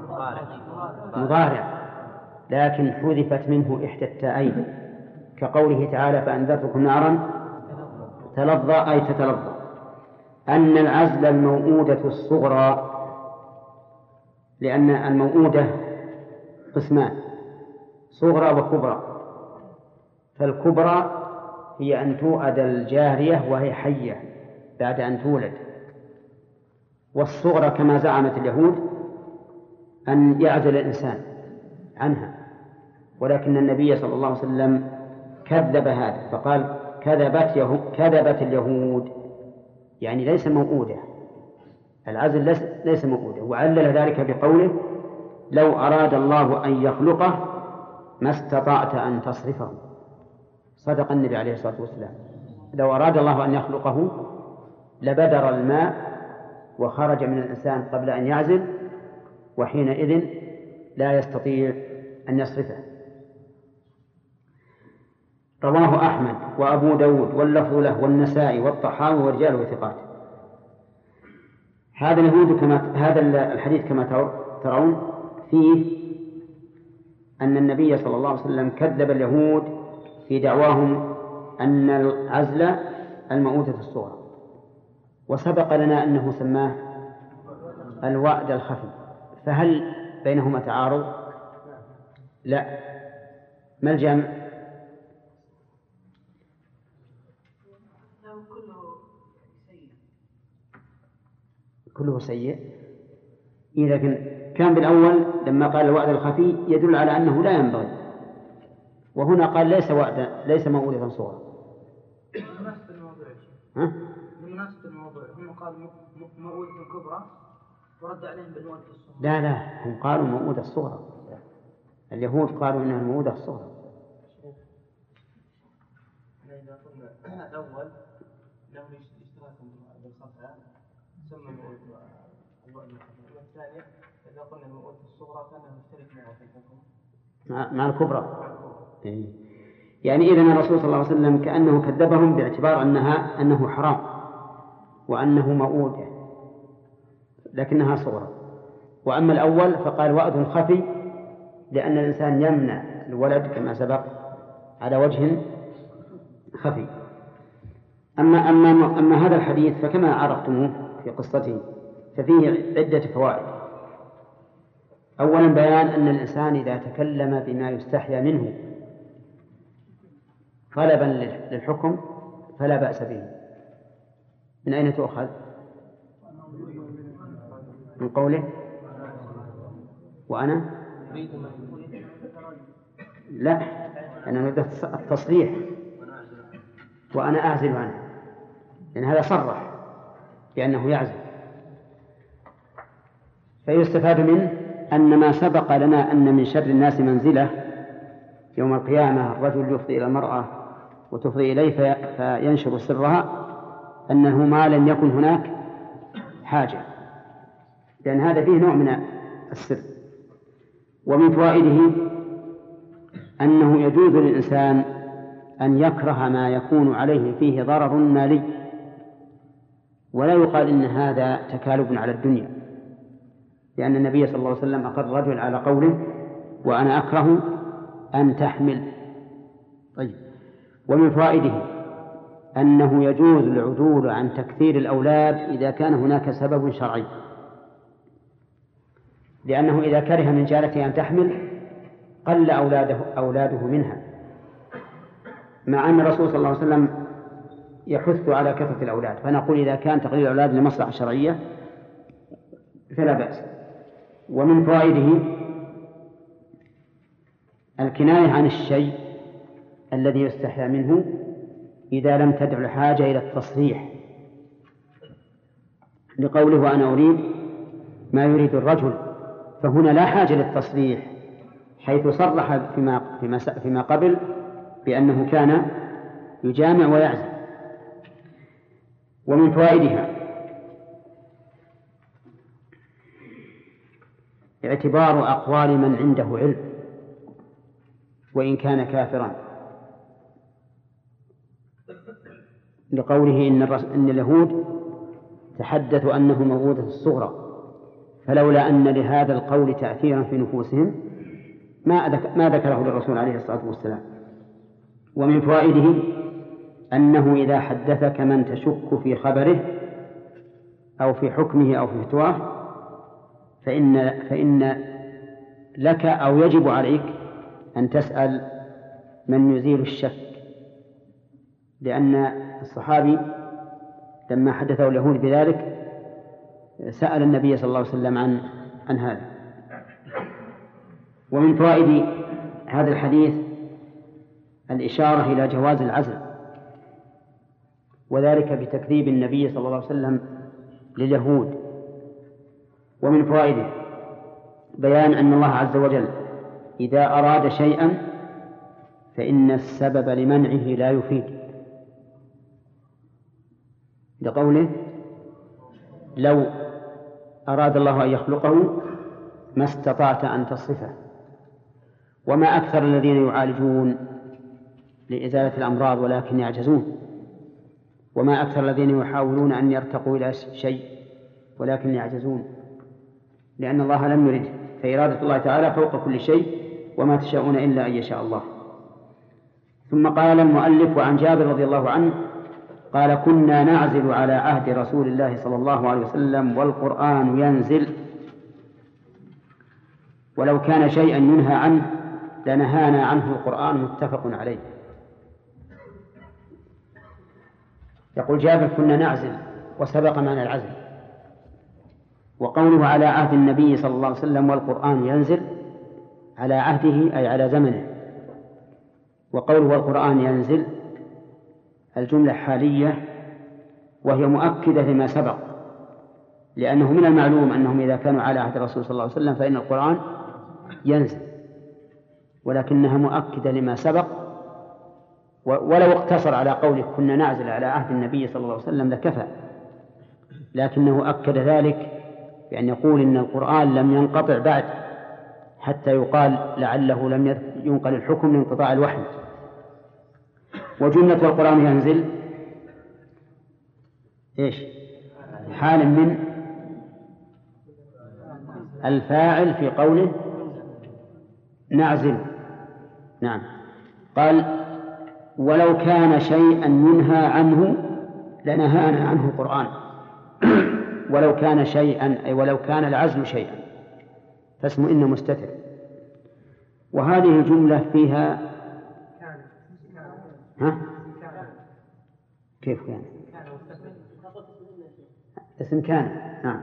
مضارع، لكن حذفت منه إحدى التائين، كقوله تعالى فأنذرتكم نارا تلظى أي تتلظى. أن العزل الموؤودة الصغرى، لأن الموؤودة قسمان صغرى وكبرى، فالكبرى هي أن توأد الجارية وهي حية بعد أن تولد، والصغرى كما زعمت اليهود أن يعزل الإنسان عنها، ولكن النبي صلى الله عليه وسلم كذب هذا فقال كذبت اليهود، يعني ليس موؤودة، العزل ليس موؤودة. وعلل ذلك بقوله لو أراد الله أن يخلقه ما استطعت أن تصرفه. صدق النبي عليه الصلاة والسلام، لو أراد الله أن يخلقه لبدر الماء وخرج من الإنسان قبل أن يعزل، وحينئذ لا يستطيع أن يصرفه. رواه أحمد وأبو داود واللفظ له والنسائي والطحاوي ورجال وثقات. هذا الحديث كما ترون فيه أن النبي صلى الله عليه وسلم كذب اليهود في دعواهم أن العزل الموؤودة الصغرى، وسبق لنا أنه سماه الوأد الخفي. فهل بينهما تعارض؟ لا. ما الجمع؟ كله سيء. لكن كان بالأول لما قال الوأد الخفي يدل على أنه لا ينبغي، وهنا قال ليس موؤودة صغرى. بمناسبة الموضوع هم قالوا موؤودة كبرى ورد عليهم بالموؤودة الصغرى. لا هم قالوا موؤودة الصغرى، اليهود قالوا إنها الموؤودة الصغرى. إذا قلنا الأول له اشتراك بالخفاء سمى الوأد الخفي، والثانية إذا قلنا الموؤودة الصغرى كانه مشترك معه في الحكم مع الكبرى. يعني إذن الرسول صلى الله عليه وسلم كأنه كذبهم باعتبار أنه حرام وأنه موؤودة لكنها صغرى. وأما الأول فقال وأد خفي لأن الإنسان يمنع الولد كما سبق على وجه خفي. أما هذا الحديث فكما عرفتموه في قصته ففيه عدة فوائد. أولا بيان أن الإنسان إذا تكلم بما يستحيا منه طلبا للحكم فلا بأس به. من أين تؤخذ؟ من قوله وأنا لا، أنا نريد التصريح وأنا أعزل عنه، لأن هذا صرح بأنه يعزل. فيستفاد منه أن ما سبق لنا أن من شر الناس منزلة يوم القيامة الرجل يفضي إلى المرأة وتفضي إليه فينشر سرها، أنه ما لم يكن هناك حاجة، لأن هذا فيه نوع من السر. ومن فوائده أنه يجوز للإنسان أن يكره ما يكون عليه فيه ضرر مالي، ولا يقال إن هذا تكالب على الدنيا، لأن النبي صلى الله عليه وسلم أقر الرجل على قوله وأنا أكره أن تحمل. طيب. ومن فوائده أنه يجوز العدول عن تكثير الأولاد إذا كان هناك سبب شرعي، لأنه إذا كره من جارته أن تحمل قل أولاده منها، مع أن الرسول صلى الله عليه وسلم يحث على كثرة الأولاد، فنقول إذا كان تقليل الأولاد لمصلحة شرعية فلا بأس. ومن فوائده الكناية عن الشيء الذي يستحيا منه إذا لم تدع الحاجة إلى التصريح، لقوله وأنا أريد ما يريد الرجل، فهنا لا حاجة للتصريح حيث صرح فيما قبل بأنه كان يجامع ويعزم. ومن فوائدها اعتبار أقوال من عنده علم وإن كان كافرا، لقوله إن اليهود تحدثوا أنه موعودة الصغرى، فلولا أن لهذا القول تأثيرا في نفوسهم ما ذكره للرسول عليه الصلاة والسلام. ومن فوائده أنه إذا حدثك من تشك في خبره أو في حكمه أو في فتواه فإن لك أو يجب عليك أن تسأل من يزيل الشك، لأن الصحابي لما حدثه اليهود بذلك سأل النبي صلى الله عليه وسلم عن هذا. ومن فوائد هذا الحديث الإشارة إلى جواز العزل، وذلك بتكذيب النبي صلى الله عليه وسلم لليهود. ومن فوائده بيان أن الله عز وجل إذا أراد شيئا فإن السبب لمنعه لا يفيد، لقوله لو أراد الله أن يخلقه ما استطعت أن تصفه. وما أكثر الذين يعالجون لإزالة الأمراض ولكن يعجزون، وما أكثر الذين يحاولون أن يرتقوا إلى شيء ولكن يعجزون، لأن الله لم يرد، فإرادة الله تعالى فوق كل شيء وما تشاءون إلا أن يشاء الله. ثم قال المؤلف وعن جابر رضي الله عنه قال كنا نعزل على عهد رسول الله صلى الله عليه وسلم والقرآن ينزل ولو كان شيئا ينهى عنه لنهانا عنه القرآن متفق عليه. يقول جابر كنا نعزل وسبق معنا العزل، وقوله على عهد النبي صلى الله عليه وسلم والقرآن ينزل على عهده أي على زمنه، وقوله والقرآن ينزل الجملة حالية وهي مؤكدة لما سبق، لأنه من المعلوم أنهم إذا كانوا على عهد الرسول صلى الله عليه وسلم فإن القرآن ينزل، ولكنها مؤكدة لما سبق. ولو اقتصر على قوله كنا نعزل على عهد النبي صلى الله عليه وسلم لكفى، لكنه أكد ذلك بأن يقول إن القرآن لم ينقطع بعد حتى يقال لعله لم ينقل الحكم لانقطاع الوحي. وجملة القرآن ينزل إيش؟ حال من الفاعل في قوله نعزل. نعم. قال ولو كان شيئا ينهى عنه لنهانا عنه القرآن. ولو كان شيئا أي ولو كان العزل شيئا، فاسم إن مستتر. وهذه الجملة فيها كيف كان اسم كان. نعم.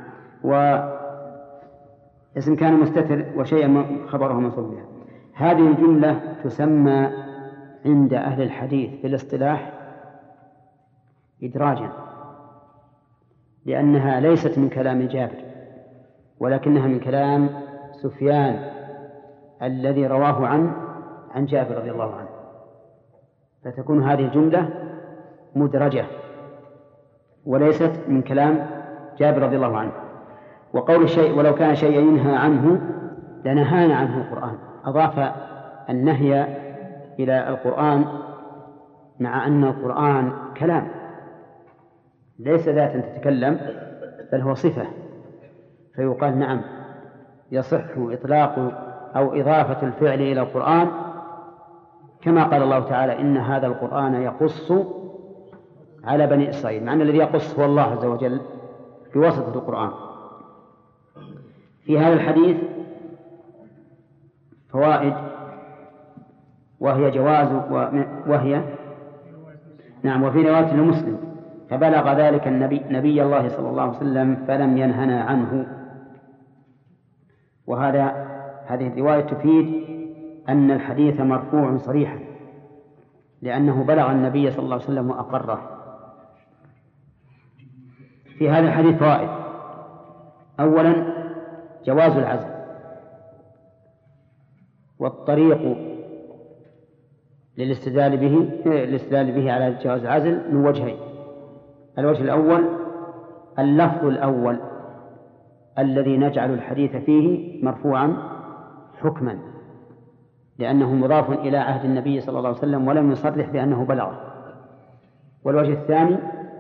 واسم كان مستتر وشيئا خبره منصوب بها. هذه الجملة تسمى عند أهل الحديث في الاصطلاح إدراجا، لأنها ليست من كلام جابر ولكنها من كلام سفيان الذي رواه عن جابر رضي الله عنه، فتكون هذه الجملة مدرجة وليست من كلام جابر رضي الله عنه. وقول الشيء ولو كان شيئا ينهى عنه لنهانا عنه القرآن، أضاف النهي إلى القرآن مع أن القرآن كلام ليس ذاتا تتكلم بل هو صفة، فيقال نعم يصح إطلاق أو إضافة الفعل إلى القرآن، كما قال الله تعالى إن هذا القرآن يقص على بني إسرائيل، مع أن الذي يقص هو الله عز وجل بواسطة القرآن. في هذا الحديث فوائد، وهي جواز نعم. وفي رواية لمسلم فبلغ ذلك نبي الله صلى الله عليه وسلم فلم ينهنا عنه. هذه الرواية تفيد أن الحديث مرفوع صريحا، لأنه بلغ النبي صلى الله عليه وسلم وأقره. في هذا الحديث فوائد: أولا جواز العزل، والطريق للاستدلال به على جواز العزل من وجهين. الوجه الأول اللفظ الأول الذي نجعل الحديث فيه مرفوعا حكما، لأنه مضاف إلى عهد النبي صلى الله عليه وسلم ولم يصرح بأنه بلغه. والوجه الثاني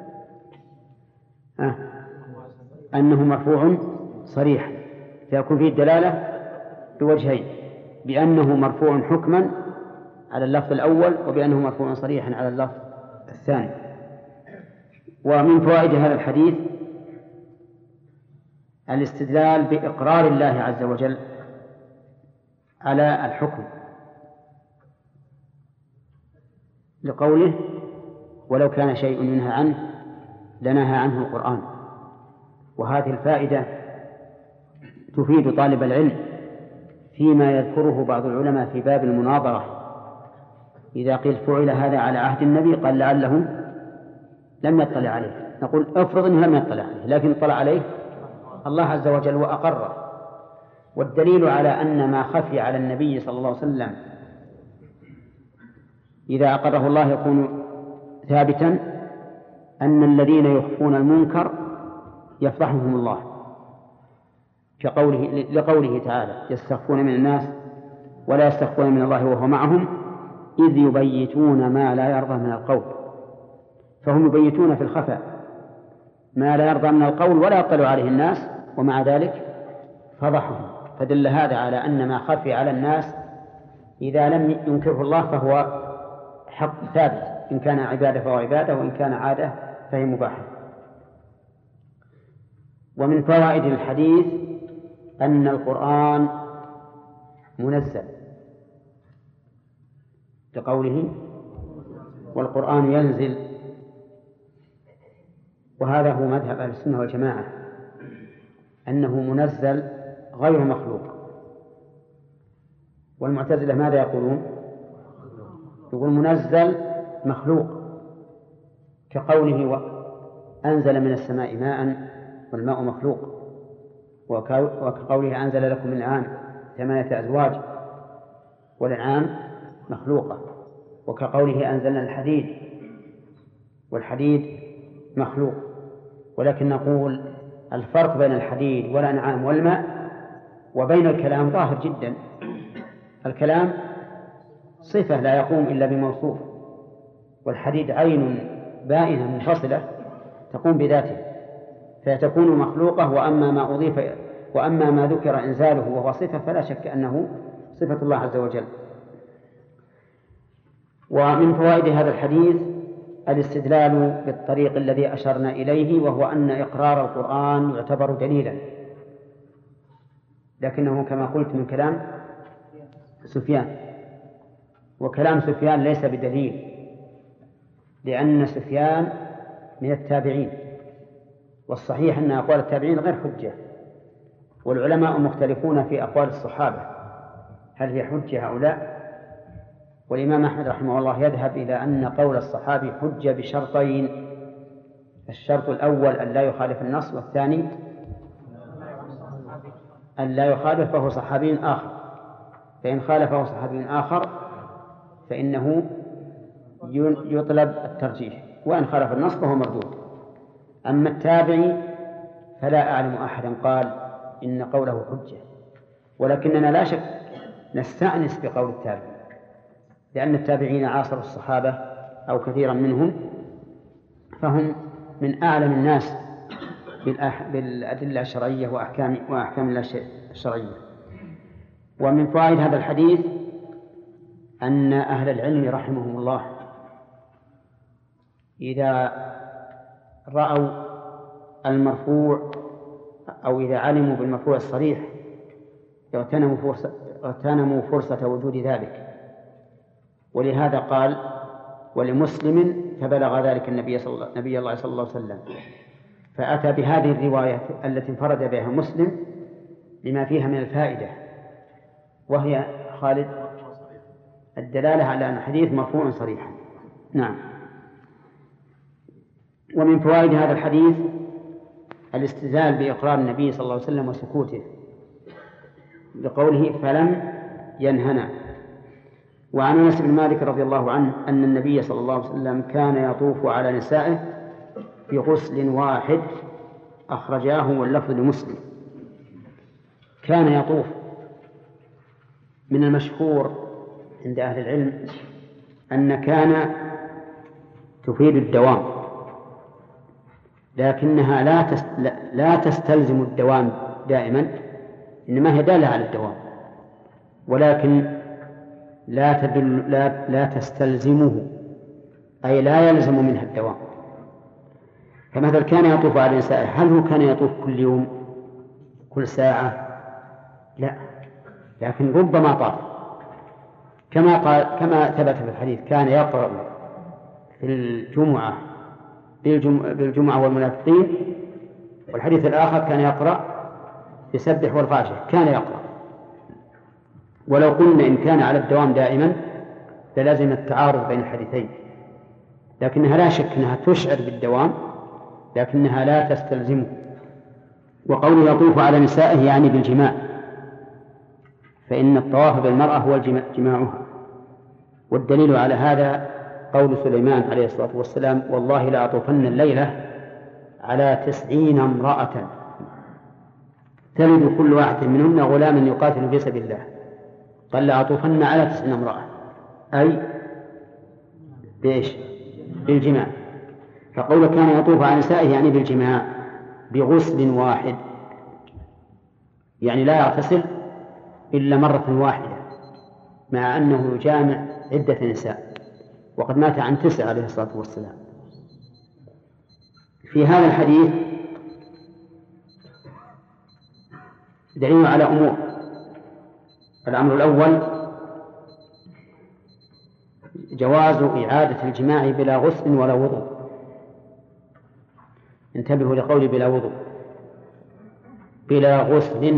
أنه مرفوع صريحا، فيكون فيه الدلالة بوجهين: بأنه مرفوع حكما على اللفظ الأول، وبأنه مرفوع صريحا على اللفظ الثاني. ومن فوائد هذا الحديث الاستدلال بإقرار الله عز وجل على الحكم، لقوله ولو كان شيء ينهى عنه لنهى عنه القرآن. وهذه الفائدة تفيد طالب العلم فيما يذكره بعض العلماء في باب المناظرة. إذا قيل فعل هذا على عهد النبي قال لعله لم يطلع عليه، نقول افرض أنه لم يطلع عليه، لكن طلع عليه الله عز وجل وأقره. والدليل على أن ما خفي على النبي صلى الله عليه وسلم إذا أقره الله يكون ثابتا أن الذين يخفون المنكر يفضحهم الله، لقوله تعالى يستخفون من الناس ولا يستخفون من الله وهو معهم إذ يبيتون ما لا يرضى من القول. فهم يبيتون في الخفاء ما لا يرضى من القول ولا يطلع عليه الناس، ومع ذلك فضحهم. فدل هذا على أن ما خفي على الناس إذا لم ينكره الله فهو حق ثابت، إن كان عبادة فهو عبادة، وإن كان عادة فهي مباحة. ومن فوائد الحديث أن القرآن منزل، لقوله والقرآن ينزل، وهذا هو مذهب أهل السنة والجماعة أنه منزل غير مخلوق. والمعتزلة ماذا يقولون؟ يقول منزل مخلوق، كقوله أنزل من السماء ماء والماء مخلوق، وكقوله أنزل لكم من الأنعام 8 أزواج والأنعام مخلوقة، وكقوله أنزلنا الحديد والحديد مخلوق. ولكن نقول الفرق بين الحديد والأنعام والماء وبين الكلام ظاهر جدا. الكلام صفة لا يقوم إلا بموصوف، والحديد عين بائنة منفصلة تقوم بذاته فتكون مخلوقة. وأما ما ذكر إنزاله وهو صفة فلا شك أنه صفة الله عز وجل. ومن فوائد هذا الحديث الاستدلال بالطريق الذي أشرنا إليه، وهو أن إقرار القرآن يعتبر دليلا، لكنه كما قلت من كلام سفيان، وكلام سفيان ليس بدليل، لأن سفيان من التابعين، والصحيح أن أقوال التابعين غير حجة، والعلماء مختلفون في أقوال الصحابة هل هي حجة أو لا. والإمام أحمد رحمه الله يذهب إلى أن قول الصحابي حجة بشرطين: الشرط الأول أن لا يخالف النص، والثاني أن لا يخالف فهو صحابي آخر، فإن خالفه صحابي آخر فإنه يطلب الترجيح، وإن خالف النص فهو مردود. أما التابعي فلا أعلم أحدا قال إن قوله حجة، ولكننا لا شك نستأنس بقول التابعي، لأن التابعين عاصروا الصحابة أو كثيرا منهم فهم من أعلم الناس بالأدلة الشرعية وأحكام الله الشرعية. ومن فوائد هذا الحديث أن أهل العلم رحمهم الله إذا رأوا المرفوع أو إذا علموا بالمرفوع الصريح اغتنموا فرصة وجود ذلك. ولهذا قال: ولمسلم فبلغ ذلك نبي الله صلى الله عليه وسلم، فأتى بهذه الرواية التي انفرد بها مسلم لما فيها من الفائدة، وهي خالد الدلالة على أن الحديث مرفوع صريحا. نعم. ومن فوائد هذا الحديث الاستدلال بإقرار النبي صلى الله عليه وسلم وسكوته بقوله: فلم ينهنا. وعن أنس بن مالك رضي الله عنه أن النبي صلى الله عليه وسلم كان يطوف على نسائه بغسل واحد، أخرجاه واللفظ لمسلم. كان يطوف، من المشهور عند أهل العلم أن كان تفيد الدوام، لكنها لا تستلزم الدوام دائما، إنما هي دالة على الدوام، ولكن لا تستلزمه، أي لا يلزم منها الدوام. فمثلا كان يطوف على نسائه، هل هو كان يطوف كل يوم كل ساعة؟ لا، لكن ربما طاف، كما ثبت في الحديث: كان يقرأ في الجمعة بالجمعة والمنافقين، والحديث الآخر كان يقرأ يسبح والغاشية، كان يقرأ. ولو قلنا إن كان على الدوام دائما للازم التعارض بين الحديثين، لكنها لا شك أنها تشعر بالدوام لكنها لا تستلزمه. وقوله يطوف على نسائه يعني بالجماع، فإن الطواف بالمرأة هو جماعها. والدليل على هذا قول سليمان عليه الصلاة والسلام: والله لأطوفن الليلة على 90 امرأة تلد كل واحد منهن غلاما يقاتل في سبيل الله. قال: لأطوفن على 90 امرأة، أي بإيش؟ بالجماع. فقوله كان يطوف على نسائه يعني بالجماع بغسل واحد، يعني لا يغتسل إلا مرة واحدة، مع أنه يجامع عدة نساء، وقد مات عن 9 عليه الصلاة والسلام. في هذا الحديث دليل على أمور. الأمر الأول جواز إعادة الجماع بلا غسل ولا وضوء. انتبهوا لقولي بلا وضوء، بلا غسل،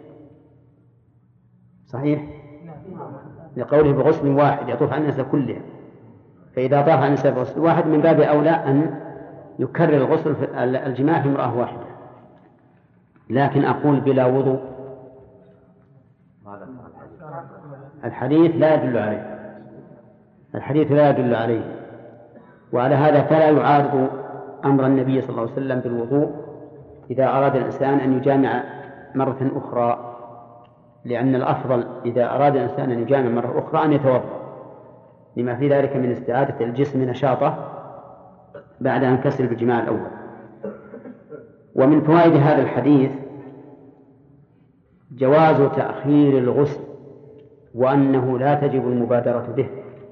صحيح؟ لقوله بغسل واحد يطوف عن النساء كلها، فإذا طاف عن النساء بغسل واحد من باب أولى أن يكرر الغسل في الجماع في امرأة واحدة. لكن أقول بلا وضوء، الحديث لا يدل عليه، الحديث لا يدل عليه. وعلى هذا فلا يعارض أمر النبي صلى الله عليه وسلم بالوضوء إذا أراد الإنسان أن يجامع مرة أخرى، لأن الأفضل إذا أراد الإنسان أن يجامع مرة أخرى أن يتوضأ، لما في ذلك من استعادة الجسم نشاطه بعد أن كسر بالجماع الأول. ومن فوائد هذا الحديث جواز تأخير الغسل، وأنه لا تجب المبادرة به،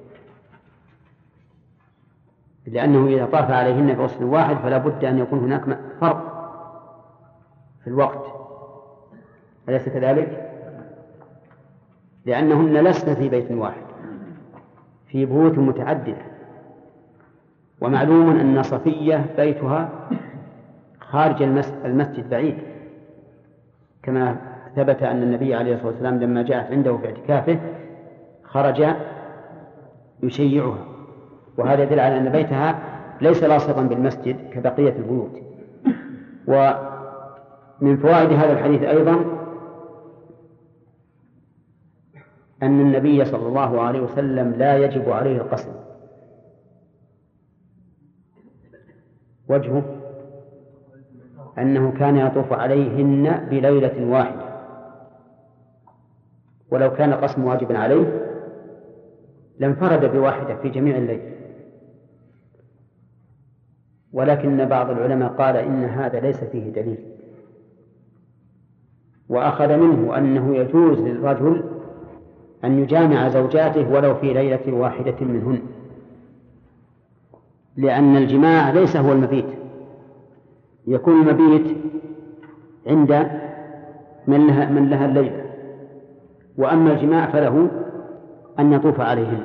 لأنه إذا طاف عليهن بغسل واحد فلا بد أن يكون هناك فرق في الوقت، أليس كذلك؟ لأنهن لسن في بيت واحد، في بيوت متعددة. ومعلوم أن صفية بيتها خارج المسجد بعيد، كما ثبت أن النبي عليه الصلاة والسلام لما جاءت عنده في اعتكافه خرج يشيعها، وهذا يدل على أن بيتها ليس لاصقا بالمسجد كبقية البيوت. ومن فوائد هذا الحديث أيضا أن النبي صلى الله عليه وسلم لا يجب عليه القسم. وجهه أنه كان يطوف عليهن بليلة واحدة، ولو كان القسم واجبا عليه لانفرد بواحدة في جميع الليل، ولكن بعض العلماء قال إن هذا ليس فيه دليل، وأخذ منه أنه يجوز للرجل أن يجامع زوجاته ولو في ليلة واحدة منهن، لأن الجماع ليس هو المبيت، يكون المبيت عند من لها الليلة، وأما الجماع فله أن يطوف عليهن،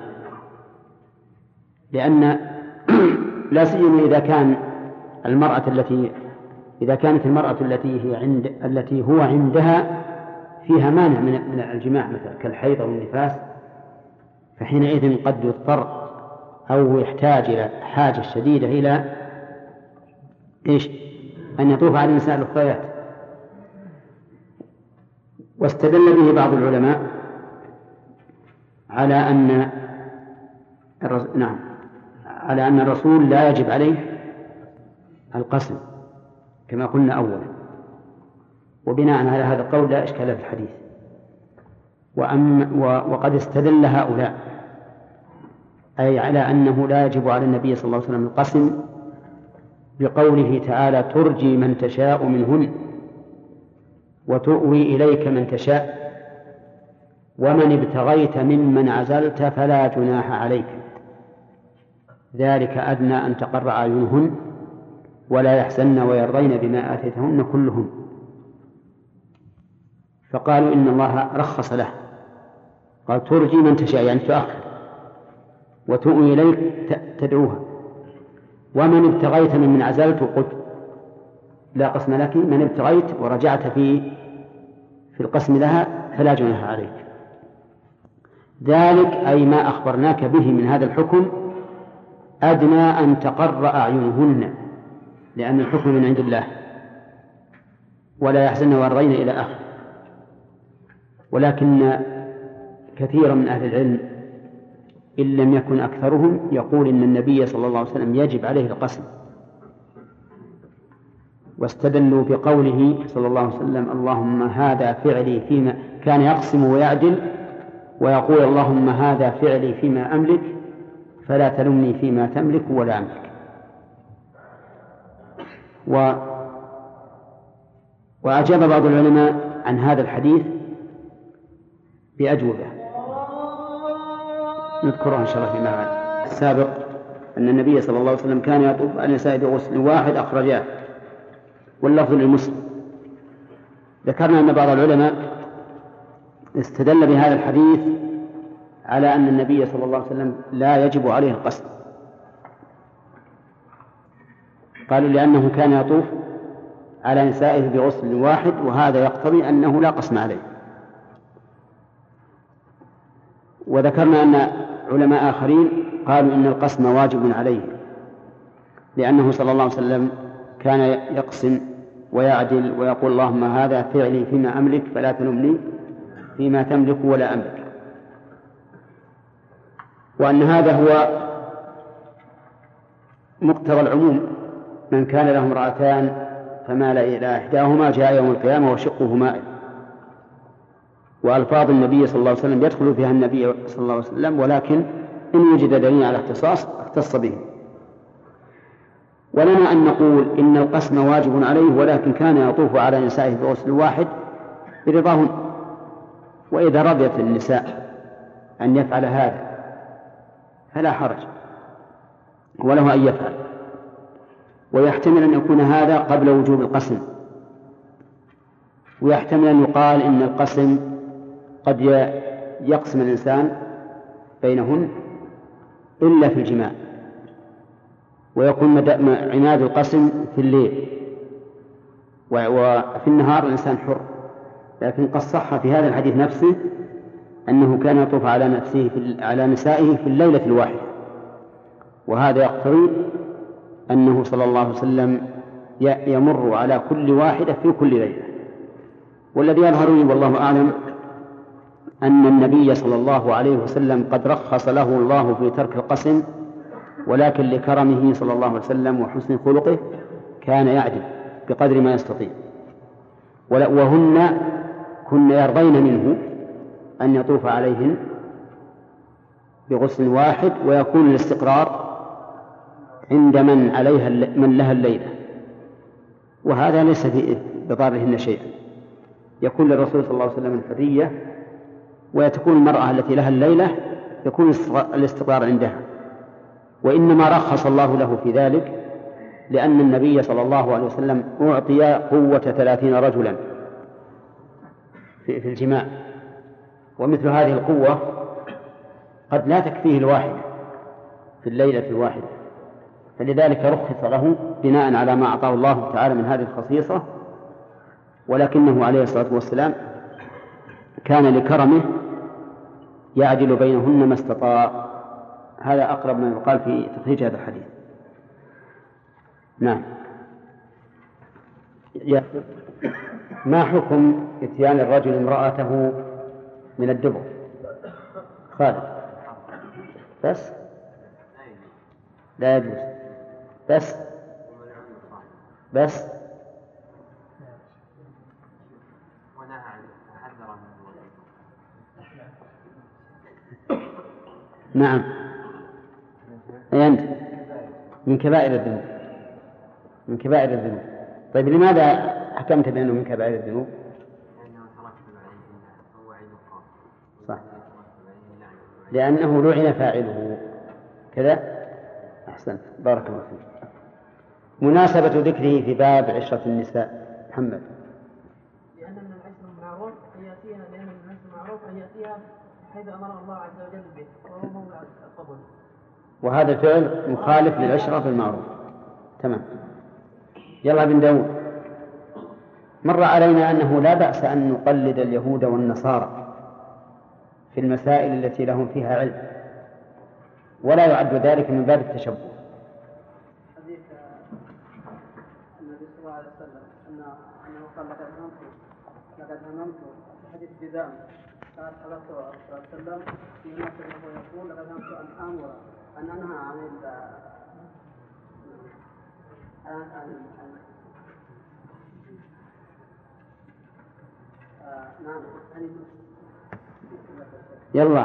لأن لا سيما إذا كانت المرأة التي هو عندها فيها مانع من الجماع مثلا كالحيض أو النفاس، فحينئذ قد يضطر أو يحتاج إلى حاجة شديدة إلى أن يطوف على النساء الأخريات. واستدل به بعض العلماء على أن الرسول لا يجب عليه القسم كما قلنا أولا، وبناء على هذا القول لا إشكال في الحديث. وقد استدل هؤلاء أي على أنه لا يجب على النبي صلى الله عليه وسلم القسم بقوله تعالى: ترجي من تشاء منهن وتؤوي إليك من تشاء ومن ابتغيت ممن عزلت فلا جناح عليك، ذلك أدنى أن تقر أعينهن ولا يحزن ويرضين بما آتيتهن كلهن. فقالوا إن الله رخص له، قال: ترجي من تشاء يعني تؤخر، وتؤوي إليك تدعوها، ومن ابتغيت ممن عزلت وقلت لا قسم لك، من ابتغيت ورجعت في القسم لها فلا جناح عليك. ذلك أي ما أخبرناك به من هذا الحكم أدنى أن تقر أعينهن، لأن الحكم من عند الله، ولا يحزن ويرضين إلى آخر. ولكن كثير من أهل العلم إن لم يكن أكثرهم يقول إن النبي صلى الله عليه وسلم يجب عليه القسم، واستدلوا بقوله صلى الله عليه وسلم: اللهم هذا فعلي فيما كان يقسم ويعدل، ويقول: اللهم هذا فعلي فيما أملك فلا تلمني فيما تملك ولا أملك. وأجاب بعض العلماء عن هذا الحديث بأجوبة نذكرها إن شاء الله فيما بعد. السابق أن النبي صلى الله عليه وسلم كان يطوف على النساء بغسل واحد أخرجاه، واللفظ للمسلم. ذكرنا أن بعض العلماء استدل بهذا الحديث على أن النبي صلى الله عليه وسلم لا يجب عليه القسم، قالوا لأنه كان يطوف على نسائه بغسل واحد، وهذا يقتضي أنه لا قسم عليه. وذكرنا أن علماء آخرين قالوا إن القسم واجب عليه، لأنه صلى الله عليه وسلم كان يقسم ويعدل ويقول: اللهم هذا فعلي فيما أملك فلا تلمني فيما تملك ولا أملك. وأن هذا هو مقتضى العموم: من كان له امرأتان فمال إلى إحداهما جاء يوم القيامة وشقه مائل. وألفاظ النبي صلى الله عليه وسلم يدخل فيها النبي صلى الله عليه وسلم، ولكن إن وجد دليل على اختصاص اختص به. ولنا أن نقول إن القسم واجب عليه، ولكن كان يطوف على نسائه بغسل واحد برضاهن، وإذا رضيت النساء أن يفعل هذا فلا حرج، وله أن يفعل. ويحتمل أن يكون هذا قبل وجوب القسم، ويحتمل أن يقال إن القسم قد يقسم الإنسان بينهن إلا في الجماع، ويكون عناد القسم في الليل، وفي النهار الإنسان حر. لكن قد صح في هذا الحديث نفسه أنه كان يطوف على نسائه في الليلة الواحدة، وهذا يقتضي أنه صلى الله عليه وسلم يمر على كل واحدة في كل ليلة. والذي يظهر لي والله أعلم أن النبي صلى الله عليه وسلم قد رخص له الله في ترك القسم، ولكن لكرمه صلى الله عليه وسلم وحسن خلقه كان يعدل بقدر ما يستطيع. وهن كن يرضين منه أن يطوف عليهن بغسل واحد، ويكون الاستقرار عند من لها الليلة، وهذا ليس بضارهن شيئا. يكون للرسول صلى الله عليه وسلم الحرية، وتكون المرأة التي لها الليلة يكون الاستقرار عندها، وإنما رخص الله له في ذلك لأن النبي صلى الله عليه وسلم أعطي قوة 30 رجلا في الجماع، ومثل هذه القوة قد لا تكفيه الواحد في الليلة الواحدة، فلذلك رخص له بناء على ما أعطاه الله تعالى من هذه الخصيصة. ولكنه عليه الصلاة والسلام كان لكرمه يعدل بينهن ما استطاع. هذا أقرب ما يقال في تخريج هذا الحديث. نعم. ما حكم إتيان الرجل امرأته من الدبر؟ خالد. بس لا يجوز. بس نعم. أنت من كبائر الذنوب، من كبائر الذنوب. طيب لماذا حكمت بأنه من كبائر الذنوب؟ صح، لأنه لعن فاعله كذا. أحسن، بارك الله فيك. مناسبة ذكره في باب عشرة النساء. محمد. لأن من العشر المعروف أن يأتيها، لأن من العشر المعروف أن يأتيها حيث أمر الله عز وجل به، وهو موضع القبول. وهذا الفعل مخالف للعشرة بالمعروف. تمام. يلا بن داود. مر علينا أنه لا بأس أن نقلد اليهود والنصارى في المسائل التي لهم فيها علم، ولا يعد ذلك من باب التشبه. حديث النبي صلى الله عليه وسلم أنه قال لقد هممت في حديث جذام قال حلفت صلى الله عليه وسلم في نفسه ويقول لقد هممت أن آمر أن أنهى عن نعم يلا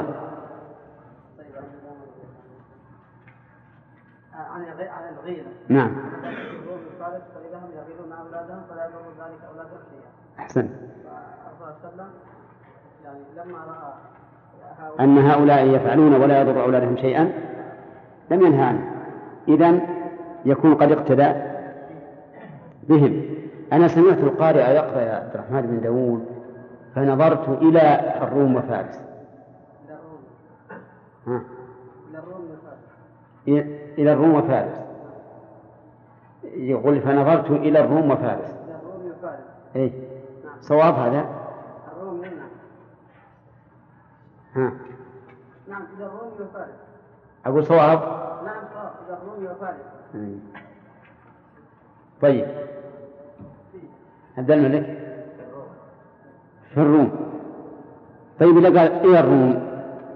عن الغيرة. نعم. فإذا هم يغيرون أولادهم فلا يضر ذلك أولادهم شيئا. أحسن. فالرسول صلى الله عليه وسلم يعني لما رأى أن هؤلاء يفعلون ولا يضر أولادهم شيئا لم ينهى عنه، إذن يكون قد اقتدى بهم. أنا سمعت القارئ يقرأ يا عبد الرحمن بن داود فنظرت إلى الروم وفارس. إلى الروم وفارس. يقول فنظرت إلى الروم وفارس. إيه صواب هذا؟ الروم نعم. ها. نعم إلى الروم وفارس. أقول صواب؟ نعم صواب إلى الروم وفارس. طيب عبد الملك في الروم. طيب إذا قال إلى الروم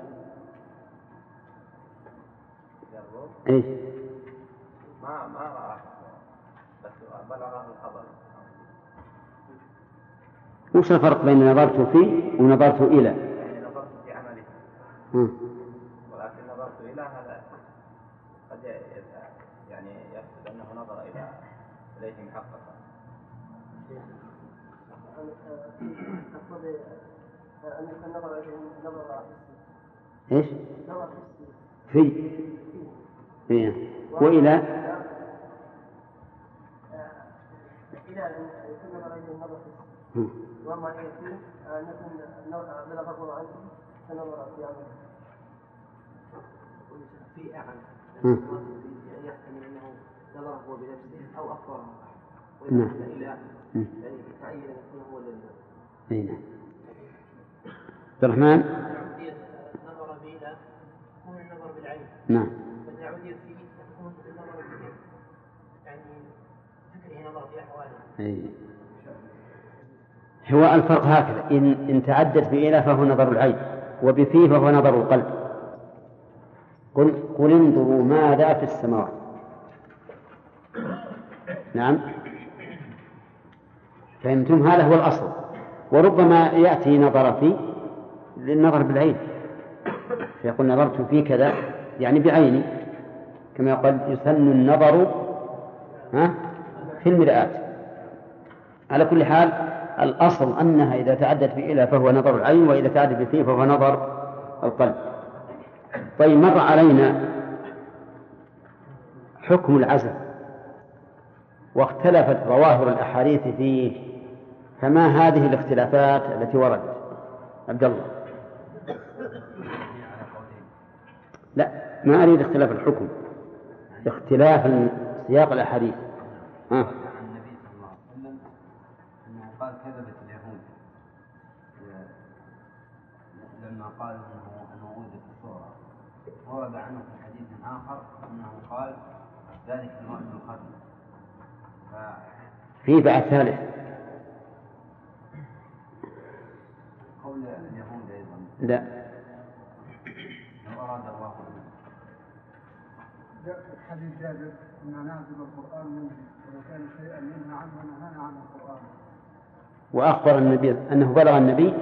إيه؟ ما رأى بس بلغه الخبر. وش الفرق بين نظرت فيه ونظرت إلى؟ يعني نظرت في عمله ولكن نظرت إلى هذا قد يعني يقصد أنه نظر إليه محققا. أقصد أن يكون نظر إليه نظر حسي. إيش؟ نظر حسي. في إيه. وإلى إلى أن يكون نظر إليه نظر حسي. وما يكون أن يكون بلغ الله عنه فنظر في عمله. في أعلى يحتمل أنه نظر هو بنفسه أو أخبره. نعم. إلى يعني تعين أن يكون هو الذي نعم. عبد الرحمن. نظر بإلى هو النظر بالعين. نعم. فالعودية فيه تكون النظر بالعين يعني فكره نظر في أحواله. أي. هو الفرق هكذا، إن تعدت بإلى فهو نظر العين، وبفيه فهو نظر القلب. قل انظروا ماذا في السماوات. نعم فهمتم؟ هذا هو الأصل. وربما يأتي نظر فيه للنظر بالعين، فيقول نظرت في كذا يعني بعيني، كما يقول يسن النظر في المرآة. على كل حال الأصل أنها إذا تعدت بإلى فهو نظر العين، وإذا تعدت بفيه فهو نظر القلب. طيب، مر علينا حكم العزل واختلفت ظواهر الأحاديث فيه، فما هذه الاختلافات التي وردت؟ عبد الله. لا، ما أريد اختلاف الحكم، اختلاف سياق الأحاديث. عن النبي صلى الله عليه وسلم أنه قال كذبت اليهود لما قالوا أنه ولد في الصورة. ورد عنه في حديث آخر أنه قال ذلك الموعد الخفي. في بعد ثالث قول اليهود أيضا لا، لو أراد الله جاء في حديث جابر أن نعزل القرآن منه، ولو كان شيئا منها عنه نهانا عن القرآن. وأخبر النبي أنه بلغ النبي.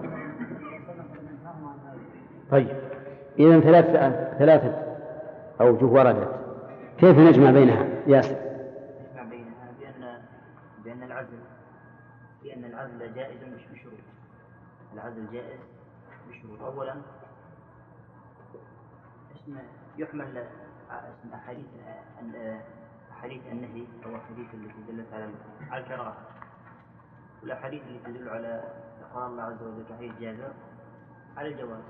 طيب، إذن ثلاثة أوجه وردت، كيف نجمع بينها ياسر؟ نجمع بينها بأن العزل جائز مش بشروط. العزل جائز بشروط. أولا يحمل أحاديث النهي أو أحاديث التي دلت على الكراهة، والأحاديث التي تدل على إقرار الله عز وجل كحديث جابر على الجواز،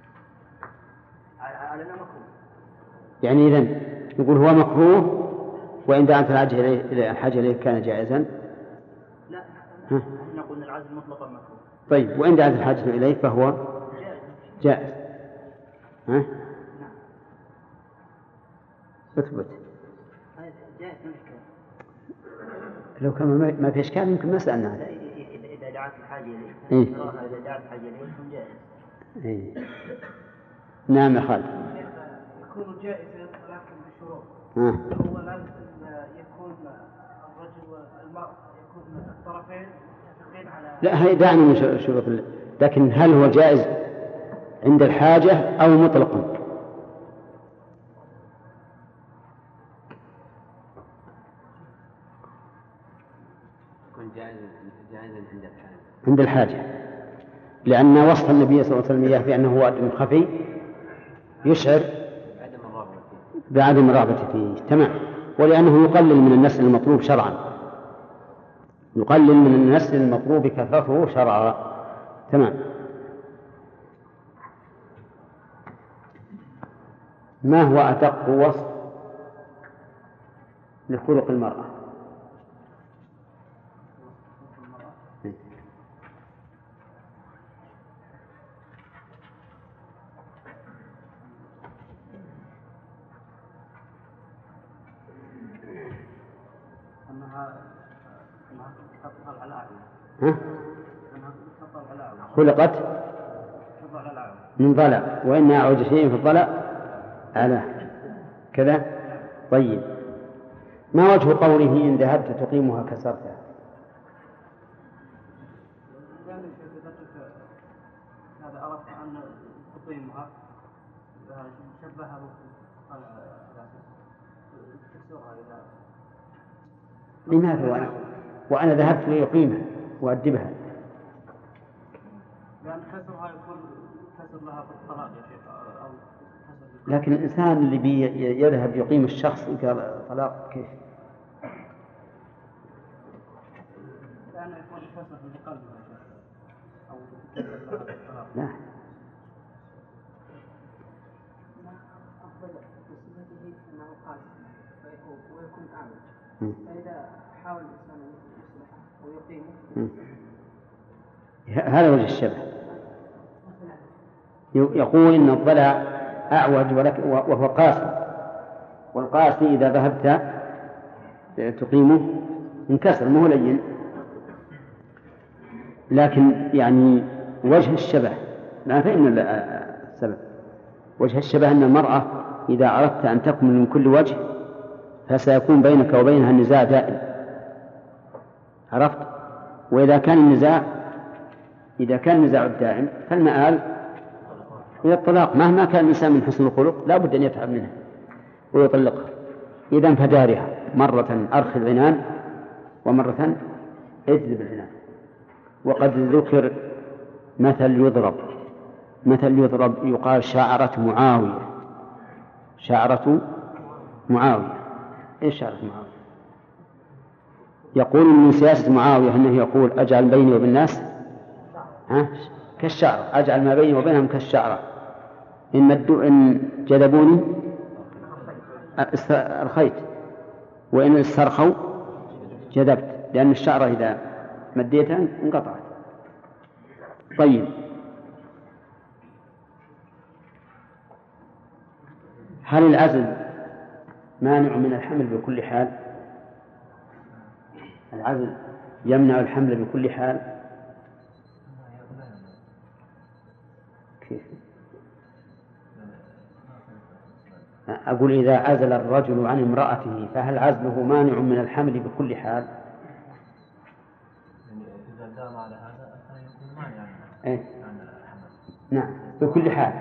على أنه مكروه. يعني إذن نقول هو مكروه، وإن دعت الحاجة إليه كان جائزا. لا، نقول أن العزل مطلقا مكروه. طيب، وإن دعت الحاجة إليه فهو جائز. ها؟ اثبت. جائز لو كان ما في إشكال يمكن ما سألنا. إذا دعت الحاجة إليه إذا دعت الحاجة إليه يكون جائز. نعم يا خالد. يكون جائزا ولكن بشروط. أولا يكون الرجل والمرأة يكون الطرفين متفقين على. لا، هي دعني من شروط لكن هل هو جائز عند الحاجة أو مطلقا؟ يكون جائزا عند الحاجة، لأن وصف النبي صلى الله عليه وسلم إياه بأنه واد خفي يشعر بعدم الرغبة فيه. تمام. ولأنه يقلل من النسل المطلوب شرعا، يقلل من النسل المطلوب كثرته شرعا. تمام. ما هو أدق وصف لخلق المرأة؟ خلقت من ضلع، وإن أعوج شيء في الضلع على كذا. طيب، ما وجه قوله إن ذهبت تقيمها كسرتها؟ هذا أردت أن تقيمها شبهها لماذا وأنا ذهبت ليقيمها وأدبها؟ لأن كسرها يكون كسر لها بالطلاق يا شيخ، أو لكن الإنسان اللي يذهب يقيم الشخص قال طلاق كيف؟ لأن يكون كسر بقلبه أو كسر لها بالطلاق. لا، أفضل بصفته أنه قاسم ويكون أعوج، فإذا حاول الإنسان أن يصلحه ويقيمه هذا وجه الشبه. يقول إن الضلع أعوج وهو قاسي، والقاسي إذا ذهبت تقيمه انكسر، مو لين. لكن يعني وجه الشبه لا فإن السبب وجه الشبه أن المرأة إذا أردت أن تكمل من كل وجه فسيكون بينك وبينها النزاع دائم، عرفت؟ وإذا كان النزاع الدائم فالمآل إلى الطلاق، مهما كان الإنسان من حسن الخلق لا بد أن يتعب منه. ويطلقها. إذن فدارها مرة أرخي العنان ومرة اجذب العنان. وقد ذكر مثل يضرب يقال شعرة معاوية. شعرة معاوية. إيش شعرة معاوية؟ يقول من سياسة معاوية أنه يقول أجعل بيني وبين الناس كالشعرة، أجعل ما بيني وبينهم كالشعرة، إن جذبوني أرخيت، وإن استرخوا جذبت، لأن الشعرة إذا مديتها انقطعت. طيب، هل العزل مانع من الحمل بكل حال؟ العزل يمنع الحمل بكل حال؟ كيف؟ أقول إذا عزل الرجل عن امرأته فهل عزله مانع من الحمل بكل حال؟ إذا دام على هذا فيكون مانعا عن الحمل. نعم بكل حال.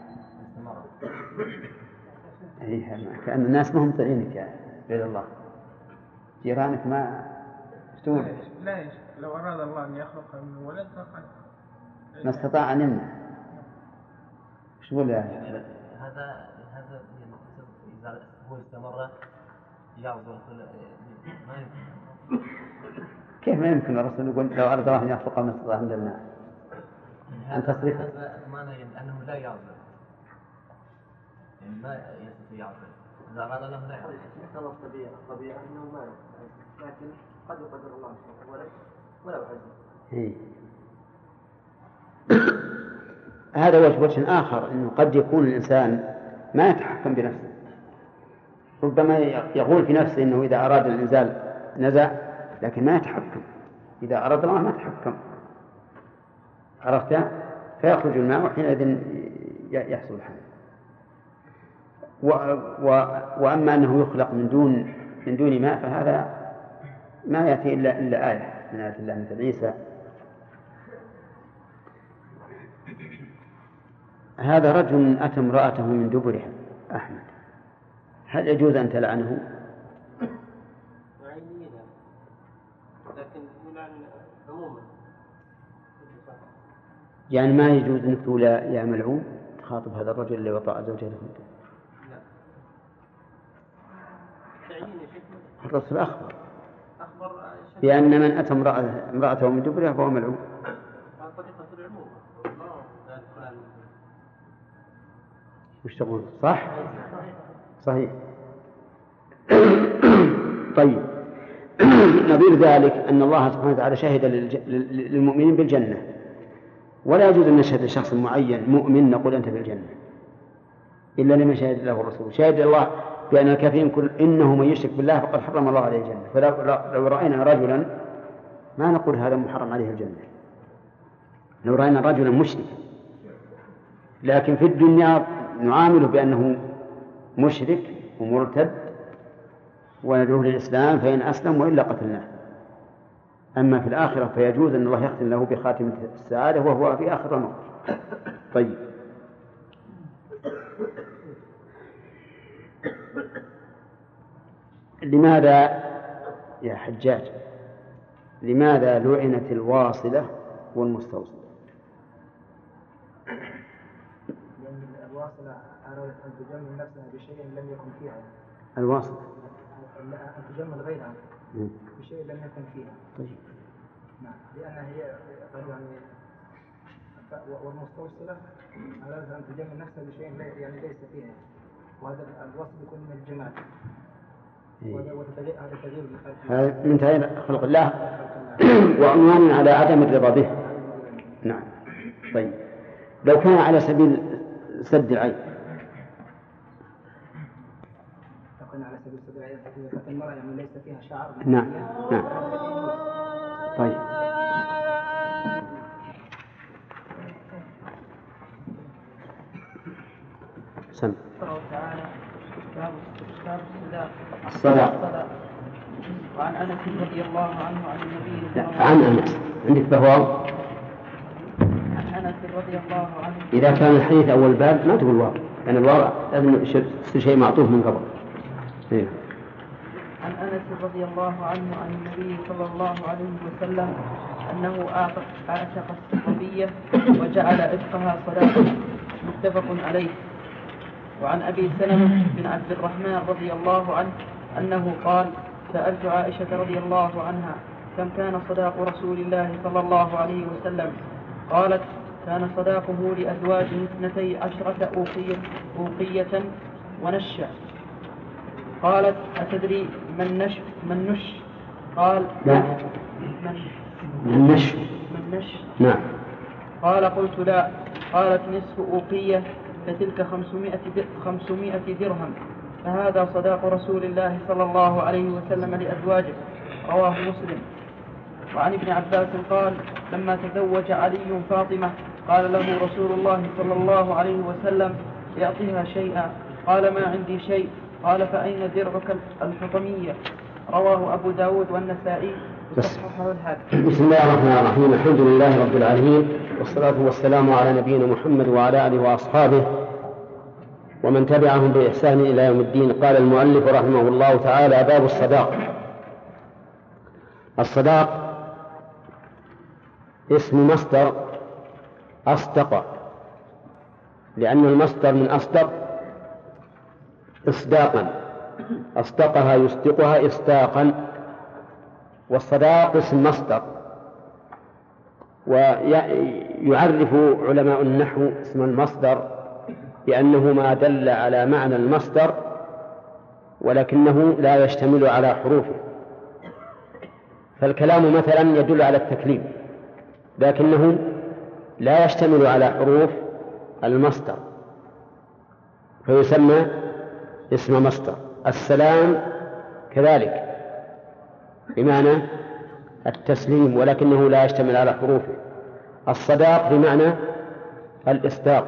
كأن الناس ما هم طريقك يا عبد الله، جيرانك ما تقول لا لو أراد الله أن يخلق من ولد فقط ما استطاع أن يمنع. شو يقول هذا إذا هو استمر يعذر ما يمكن. كيف ما يمكن؟ الرسول يقول لو أراد الله أن يخلق ما استطاع أن يمنع. أن تصرف هذا معنى أنه لا يعذر، يعني ما يستطيع يعذر. إذا أراد الله لا يعذر. مثل الطبيعة أنه ما لكن قد يقدر الله شيء ولا عزم. هذا وجه آخر، أنه قد يكون الإنسان ما يتحكم بنفسه، ربما يقول في نفسه أنه إذا أراد الإنزال نزع، لكن ما يتحكم. إذا أراد الله ما يتحكم، عرفت؟ فيخرج الماء وحينئذ يحصل الحمل. وأما أنه يخلق من دون ماء فهذا ما يأتي إلا آية من آيات الله مثل عيسى. هذا رجل أتى امرأته من دبرها. أحمد، هل يجوز أن تلعنه؟ لكن يلعن عموما، يعني ما يجوز أنك تقول يا ملعون تخاطب هذا الرجل اللي وطأ زوجته. الرسول أخبر بأن من أتى امرأته من دبرها فهو ملعون. وش تقول؟ صحيح. طيب، نظير ذلك أن الله سبحانه وتعالى شهد للمؤمنين بالجنة، ولا يجوز أن نشهد لشخص معين مؤمن نقول أنت بالجنة إلا لما شهد له الرسول. شهد الله بأن الكافرين كل إنه من يشرك بالله فقد حرم الله عليه الجنة. فلو رأينا رجلا ما نقول هذا محرم عليه الجنة، لو رأينا رجلا مشرك، لكن في الدنيا نعامله بأنه مشرك ومرتد وندعوه للإسلام، فإن أسلم وإلا قتلناه. أما في الآخرة فيجوز أن الله يختم له بخاتمة السعادة وهو في آخر الأمر. طيب، لماذا يا حجاج لماذا لعنت الواصلة والمستوصلة؟ لأن الواصلة أرادت أن تجمل نفسها بشيء لم يكن فيها. الواصلة أن تجمل غيرها بشيء لم يكن فيها. طيب. نعم، لأنها هي يعني والمستوصلة أرادت أن تجمل نفسها بشيء يعني ليس فيها، وهذا الوصل يكون من الجمال. هذا من تغيير خلق الله وعنوان على عدم الرضا به. نعم. طيب، لو كان على سبيل سد العين، المرأة يعني ليس فيها شعر. نعم. طيب، سم الصلاة. وعن أنس رضي الله عنه عن النبي عن أنس عندك بهواء. عن أنس رضي الله عنه. إذا كان الحديث أول باب ما تقول واو، لأن الواو لازم شيء معطوف من قبل. عن أنس رضي الله عنه عن النبي صلى الله عليه وسلم أنه أعتق الصحابية وجعل عتقها صداقة، متفق عليه. وعن أبي سلمة بن عبد الرحمن رضي الله عنه أنه قال: سألت عائشة رضي الله عنها كم كان صداق رسول الله صلى الله عليه وسلم؟ قالت: كان صداقه لأزواجه 12 أوقية ونشا. قالت: أتدري من نش؟ قال: لا. من نش. نعم. قال: قلت: لا. قالت: نصف أوقية، فتلك 500 درهم، فهذا صداق رسول الله صلى الله عليه وسلم لأزواجه. رواه مسلم. وعن ابن عباس قال: لما تزوج علي فاطمة قال له رسول الله صلى الله عليه وسلم: يعطيها شيئا. قال: ما عندي شيء. قال: فأين درعك الحطمية؟ رواه أبو داود والنسائي وصححه الحاكم. بسم الله الرحمن الرحيم. الحمد لله رب العالمين، والصلاة والسلام على نبينا محمد وعلى آله وأصحابه ومن تبعهم بإحسان إلى يوم الدين. قال المؤلف رحمه الله تعالى: باب الصداق. الصداق اسم مصدر أصدق، لأن المصدر من أصدق إصداقا، أصدقها يصدقها إصداقا، والصداق اسم مصدر. ويعرف علماء النحو اسم المصدر بأنه ما دل على معنى المصدر ولكنه لا يشتمل على حروفه. فالكلام مثلا يدل على التكليم لكنه لا يشتمل على حروف المصدر فيسمى اسم مصدر. السلام كذلك بمعنى التسليم ولكنه لا يشتمل على حروفه. الصداق بمعنى الإصداق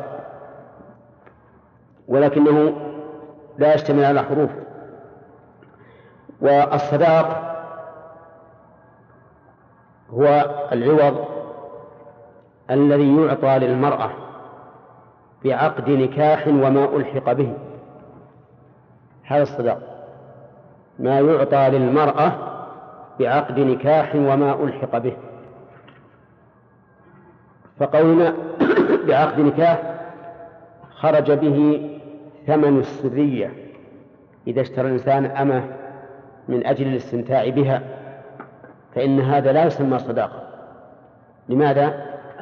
ولكنه لا يشتمل على حروفه. والصداق هو العوض الذي يعطى للمرأة بعقد نكاح وما ألحق به. هذا الصداق ما يعطى للمرأة بعقد نكاح وما ألحق به. فقولنا بعقد نكاح خرج به ثمن السرية إذا اشترى الإنسان أمه من أجل الاستمتاع بها، فإن هذا لا يسمى صداقة. لماذا؟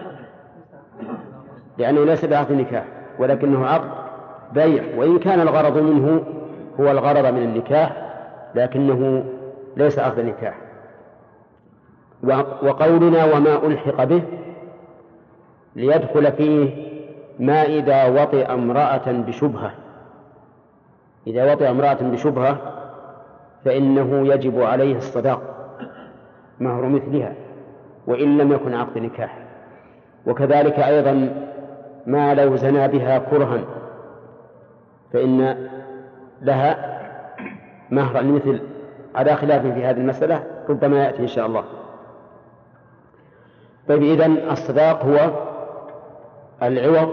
لأنه ليس بعقد نكاح ولكنه عقد بيع، وإن كان الغرض منه هو الغرض من النكاح لكنه ليس عقد نكاح. وقولنا وما ألحق به ليدخل فيه ما إذا وطئ امرأة بشبهة. إذا وطئ امرأة بشبهة فإنه يجب عليه الصداق مهر مثلها وإن لم يكن عقد نكاح. وكذلك أيضا ما لو زنى بها كرها فإن لها مهر مثل، على خلاف في هذه المسألة ربما يأتي إن شاء الله. طيب، إذن الصداق هو العوض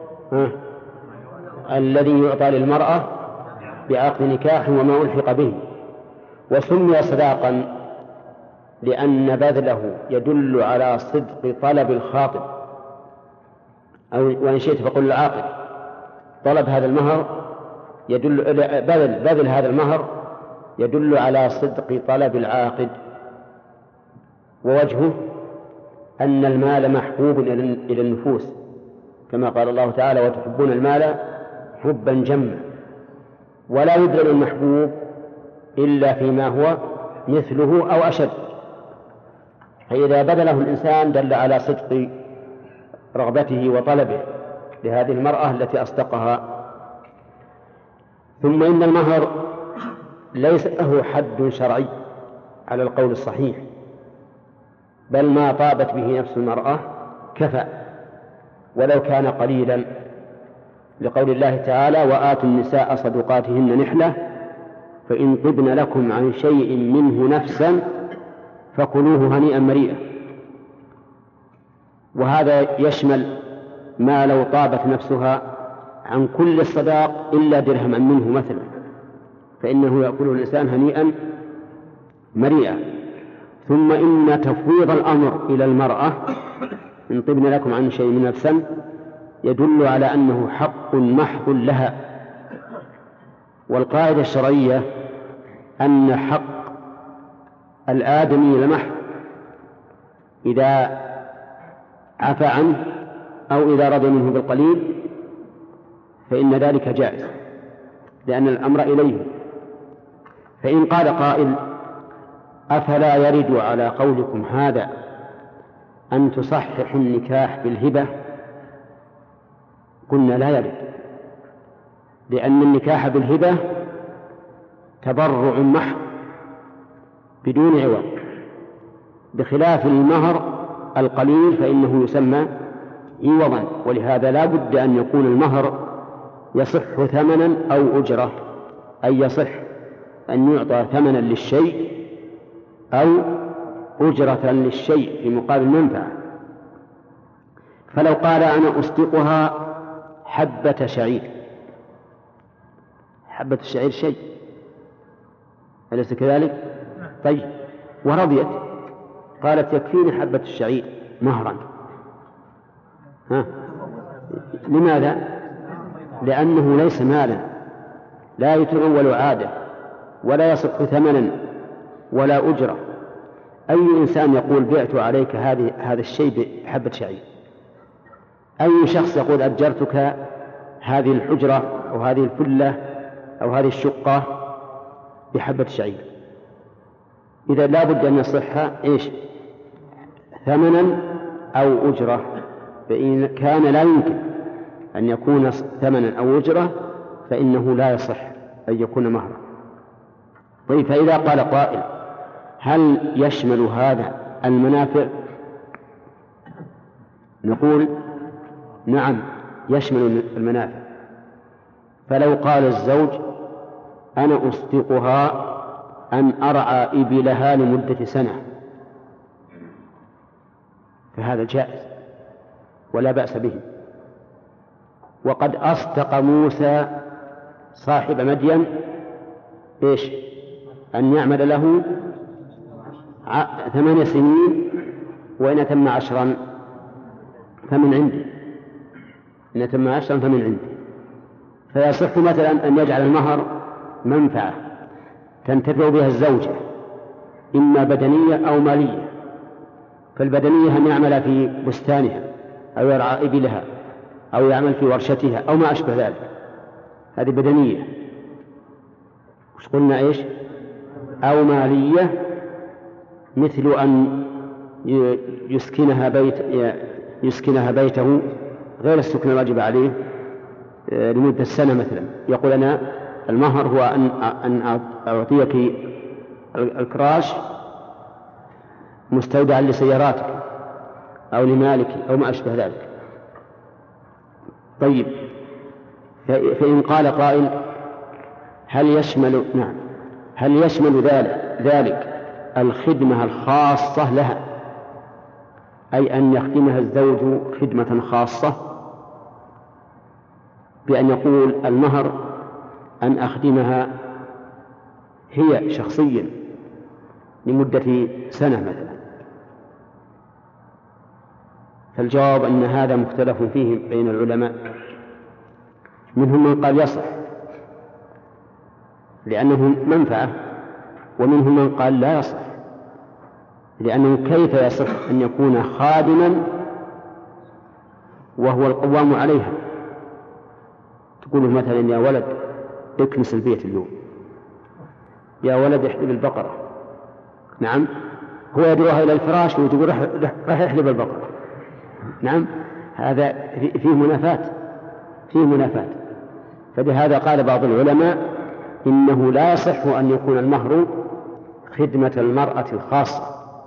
الذي يعطى للمرأة بعقد نكاح وما ألحق به. وسمي صداقا لأن بذله يدل على صدق طلب الخاطب، أو وإن شئت فقل العاقد. طلب هذا المهر يدل بذل هذا المهر يدل على صدق طلب العاقد. ووجهه أن المال محبوب إلى النفوس كما قال الله تعالى: وتحبون المال حبا جما. ولا يبذل المحبوب إلا فيما هو مثله أو أشد. فإذا بذله الإنسان دل على صدق رغبته وطلبه لهذه المرأة التي أصدقها. ثم إن المهر ليس له حد شرعي على القول الصحيح، بل ما طابت به نفس المرأة كفى ولو كان قليلا، لقول الله تعالى: وآتوا النساء صدقاتهن نحلة فإن طبن لكم عن شيء منه نفسا فكلوه هنيئا مريئا. وهذا يشمل ما لو طابت نفسها عن كل الصداق إلا درهما منه مثلا، فإنه يأكله الإنسان هنيئا مريئا. ثم إن تفويض الأمر إلى المرأة إن طبن لكم عن شيء من نفسا يدل على أنه حق محض لها. والقاعدة الشرعية أن حق الآدمي لمحض إذا عفى عنه أو إذا رضي منه بالقليل فإن ذلك جائز لأن الأمر إليه. فإن قال قائل أفلا يرد على قولكم هذا أن تصححوا النكاح بالهبة؟ قلنا لا يرد، لأن النكاح بالهبة تبرع محض بدون عوض، بخلاف المهر القليل فإنه يسمى عوضا. ولهذا لا بد أن يكون المهر يصح ثمنا أو أجرة، أي يصح أن يعطى ثمنا للشيء أو أجرة للشيء في مقابل منفعة. فلو قال أنا أصدقها حبة شعير، حبة الشعير شيء أليس كذلك؟ طيب، ورضيت قالت يكفيني حبة الشعير مهرا، لماذا؟ لأنه ليس مالا لا يتعول عادة ولا يصح ثمنا ولا أجرة. أي إنسان يقول بعت عليك هذا الشيء بحبة شعير؟ أي شخص يقول أجرتك هذه الحجرة أو هذه الفلة أو هذه الشقة بحبة شعير؟ إذا لا بد أن يصح إيش؟ ثمنا أو أجرة. فإن كان لا يمكن أن يكون ثمنا أو أجرة فإنه لا يصح أن يكون مهرا. طيب، فإذا قال قائل هل يشمل هذا المنافع؟ نقول نعم يشمل المنافع. فلو قال الزوج أنا أصدقها أن أرعى إبلها لمدة سنة فهذا جائز ولا بأس به. وقد أصدق موسى صاحب مدين إيش؟ أن يعمل له 8 سنين وإن أتم 10 فمن عندي، إن أتم 10 فمن عندي. فيصح مثلا أن يجعل المهر منفعة تنتفع بها الزوجة إما بدنية أو مالية. فالبدنية أن يعمل في بستانها أو يرعى إبلها أو يعمل في ورشتها أو ما أشبه ذلك، هذه بدنية. وش قلنا إيش؟ أو مالية مثل أن يسكنها بيته غير السكن الواجب عليه لمدة سنة مثلا. يقول أنا المهر هو أن أعطيك الكراش مستودعا لسياراتك أو لمالك أو ما أشبه ذلك. طيب، فإن قال قائل هل يشمل ذلك الخدمة الخاصة لها، أي أن يخدمها الزوج خدمة خاصة بأن يقول المهر أن أخدمها هي شخصيا لمدة سنة مثلا؟ فالجواب أن هذا مختلف فيه بين العلماء. منهم من قال يصح لأنه منفعة، ومنهم من قال لا يصح لأنه كيف يصح أن يكون خادما وهو القوام عليها؟ تقول مثلا يا ولد اكنس البيت اليوم، يا ولد احلب البقرة. نعم، هو يدعوها إلى الفراش وتقول راح يحلب البقرة. نعم، هذا فيه منافات. فلهذا قال بعض العلماء إنه لا يصح أن يكون المهر خدمة المرأة الخاصة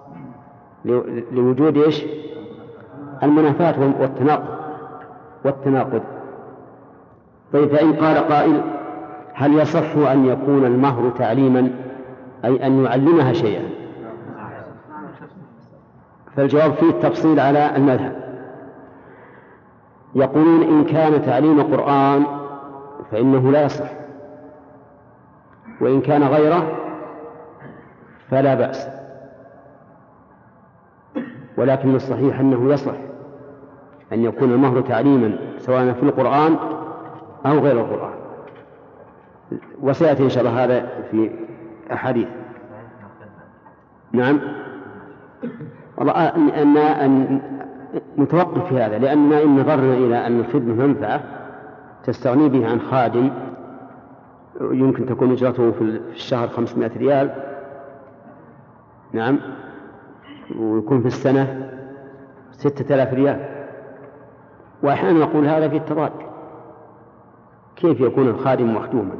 لوجود إيش؟ المنافات والتناقض. طيب، فإن قال قائل هل يصح أن يكون المهر تعليما، أي أن يعلمها شيئا؟ فالجواب فيه التفصيل على المذهب. يقولون إن كان تعليم قرآن فإنه لا يصح، وإن كان غيره فلا بأس، ولكن الصحيح أنه يصح أن يكون المهر تعليما سواء في القرآن أو غير القرآن، وسيأتي إن شاء الله هذا في أحاديث. نعم، والله أن نتوقف في هذا، لأننا إن نظرنا إلى أن الخدمة منفعة تستغني به عن خادم يمكن تكون أجرته في الشهر 500 ريال، نعم، ويكون في السنة 6000 ريال، وأحيانا نقول هذا في التضاد، كيف يكون الخادم مخدوما؟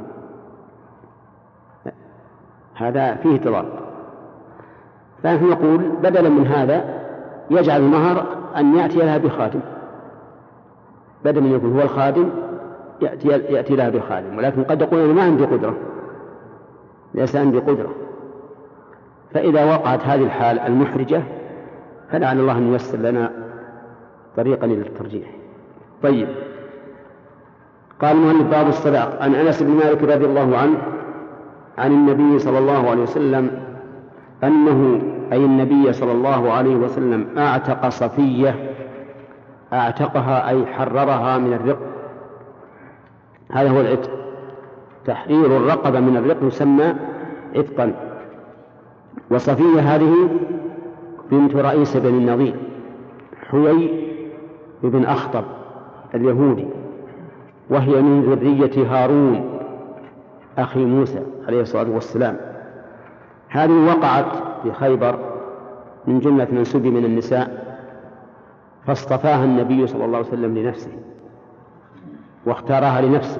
هذا فيه تضاد. فنحن نقول بدلا من هذا يجعل المهر أن يأتي لها بخادم، بدل من يكون هو الخادم يأتي لها بخادم، ولكن قد يقول أنا ما عندي قدرة، ليس عندي قدرة، فإذا وقعت هذه الحال المحرجة فلعل الله أن ييسر لنا طريقا للترجيح. طيب، قال المؤلف باب الصداق. عن أنس بن مالك رضي الله عنه عن النبي صلى الله عليه وسلم أنه أي النبي صلى الله عليه وسلم أعتق صفية، أعتقها أي حررها من الرق، هذا هو العتق، تحرير الرقبة من الرق يسمى عتقا. وصفية هذه بنت رئيس بن النضير حوي بن أخطب اليهودي، وهي من ذرية هارون أخي موسى عليه الصلاة والسلام. هذه وقعت في خيبر من جملة من سبي من النساء، فاصطفاها النبي صلى الله عليه وسلم لنفسه واختارها لنفسه،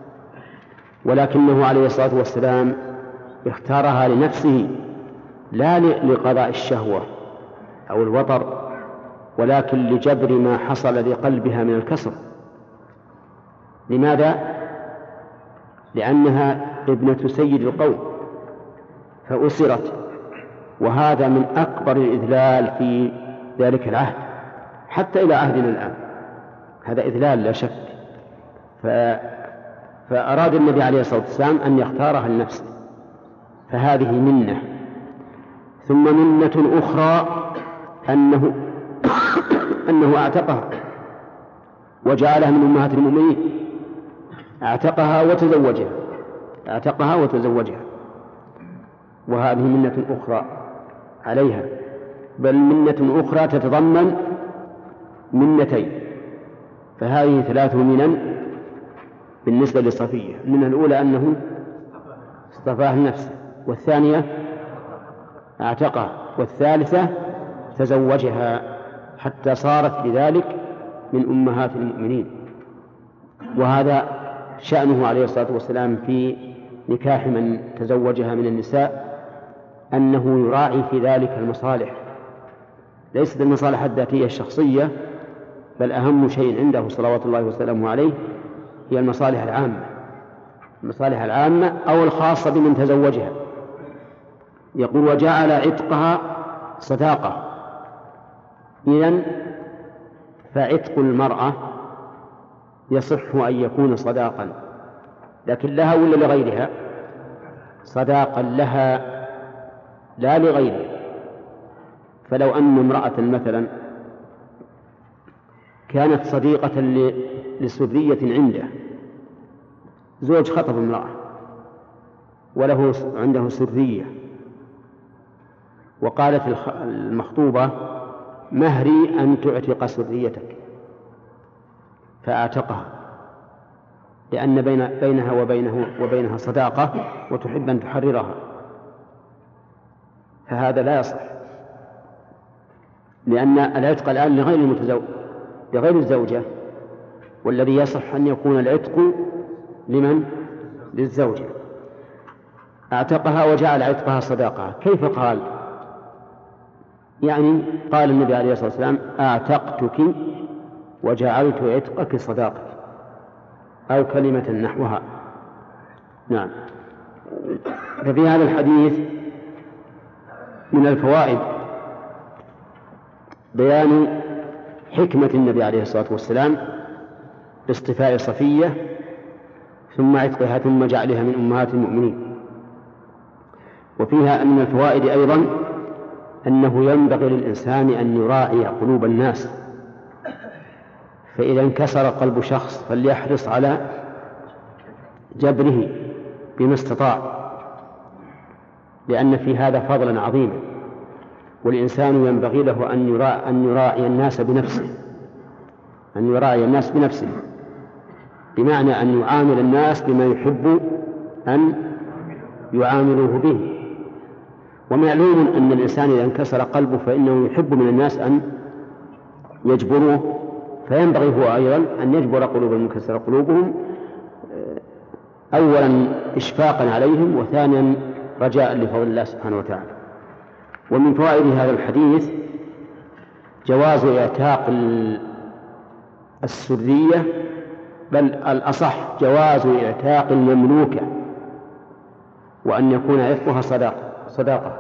ولكنه عليه الصلاة والسلام اختارها لنفسه لا لقضاء الشهوة أو الوطر، ولكن لجبر ما حصل لقلبها من الكسر. لماذا؟ لأنها ابنة سيد القوم فأسرت، وهذا من أكبر الإذلال في ذلك العهد حتى إلى عهدنا الآن، هذا إذلال لا شك. فأراد النبي عليه الصلاة والسلام أن يختارها لنفسه، فهذه منة. ثم منة أخرى أنه أعتقها وجعلها من أمهات المؤمنين، أعتقها وتزوجها، وهذه منة أخرى عليها، بل منة أخرى تتضمن منتين، فهذه 3 منن بالنسبة لصفية. المنة الأولى أنه اصطفاها لنفسه، والثانية اعتقها، والثالثة تزوجها حتى صارت بذلك من أمهات المؤمنين. وهذا شأنه عليه الصلاة والسلام في نكاح من تزوجها من النساء، أنه يراعي في ذلك المصالح، ليست المصالح الذاتية الشخصية، بل أهم شيء عنده صلوات الله وسلامه عليه هي المصالح العامة أو الخاصة بمن تزوجها. يقول وجعل عتقها صداقة. إذن فعتق المرأة يصح أن يكون صداقا، لكن لها ولا لغيرها؟ صداقا لها لا لغيرها. فلو أن امرأة مثلا كانت صديقة لسرية عنده، زوج خطب امرأة وله عنده سرية، وقالت المخطوبة مهري أن تعتق سريتك، فأعتقها لأن بينها وبينها صداقة وتحب أن تحررها، فهذا لا يصح، لأن العتق الآن لغير الزوجة، والذي يصح أن يكون العتق لمن؟ للزوجة. اعتقها وجعل عتقها صداقة. كيف قال؟ يعني قال النبي عليه الصلاة والسلام اعتقتك وجعلت عتقك صداقة، أو كلمة نحوها. نعم. ففي هذا الحديث من الفوائد بيان حكمة النبي عليه الصلاة والسلام باصطفاء صفية ثم عتقها ثم جعلها من أمهات المؤمنين، وفيها من الفوائد أيضا أنه ينبغي للإنسان أن يراعي قلوب الناس، فإذا انكسر قلب شخص فليحرص على جبره بما استطاع، لأن في هذا فضلا عظيما. والإنسان ينبغي له أن يراعي الناس بنفسه، أن يراعي الناس بنفسه، بمعنى أن يعامل الناس بما يحب أن يعاملوه به. ومعلوم أن الإنسان إذا انكسر قلبه فإنه يحب من الناس أن يجبروه، فينبغي هو أيضا أن يجبر قلوب المنكسر قلوبهم، أولا إشفاقا عليهم، وثانيا رجاء لفضل الله سبحانه وتعالى. ومن فوائد هذا الحديث جواز اعتاق السرية، بل الأصح جواز اعتاق المملوكة، وأن يكون عتقها صداقة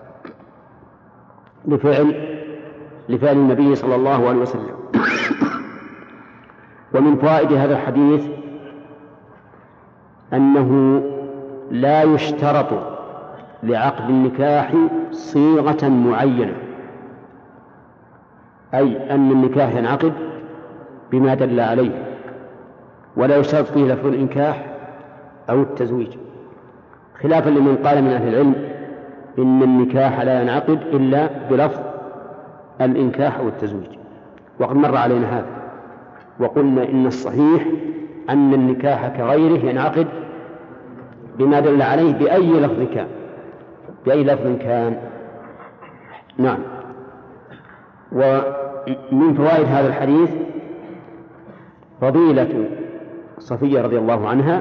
لفعل النبي صلى الله عليه وسلم. ومن فوائد هذا الحديث أنه لا يشترط لعقد النكاح صيغة معينة، أي أن النكاح ينعقد بما دل عليه، ولا يشترط فيه لفظ الإنكاح أو التزويج، خلافا لمن قال من أهل العلم إن النكاح لا ينعقد إلا بلفظ الإنكاح أو التزويج، وقد مر علينا هذا، وقلنا إن الصحيح أن النكاح كغيره ينعقد بما دل عليه بأي لفظ كان. نعم. ومن فوائد هذا الحديث فضيلة صفية رضي الله عنها،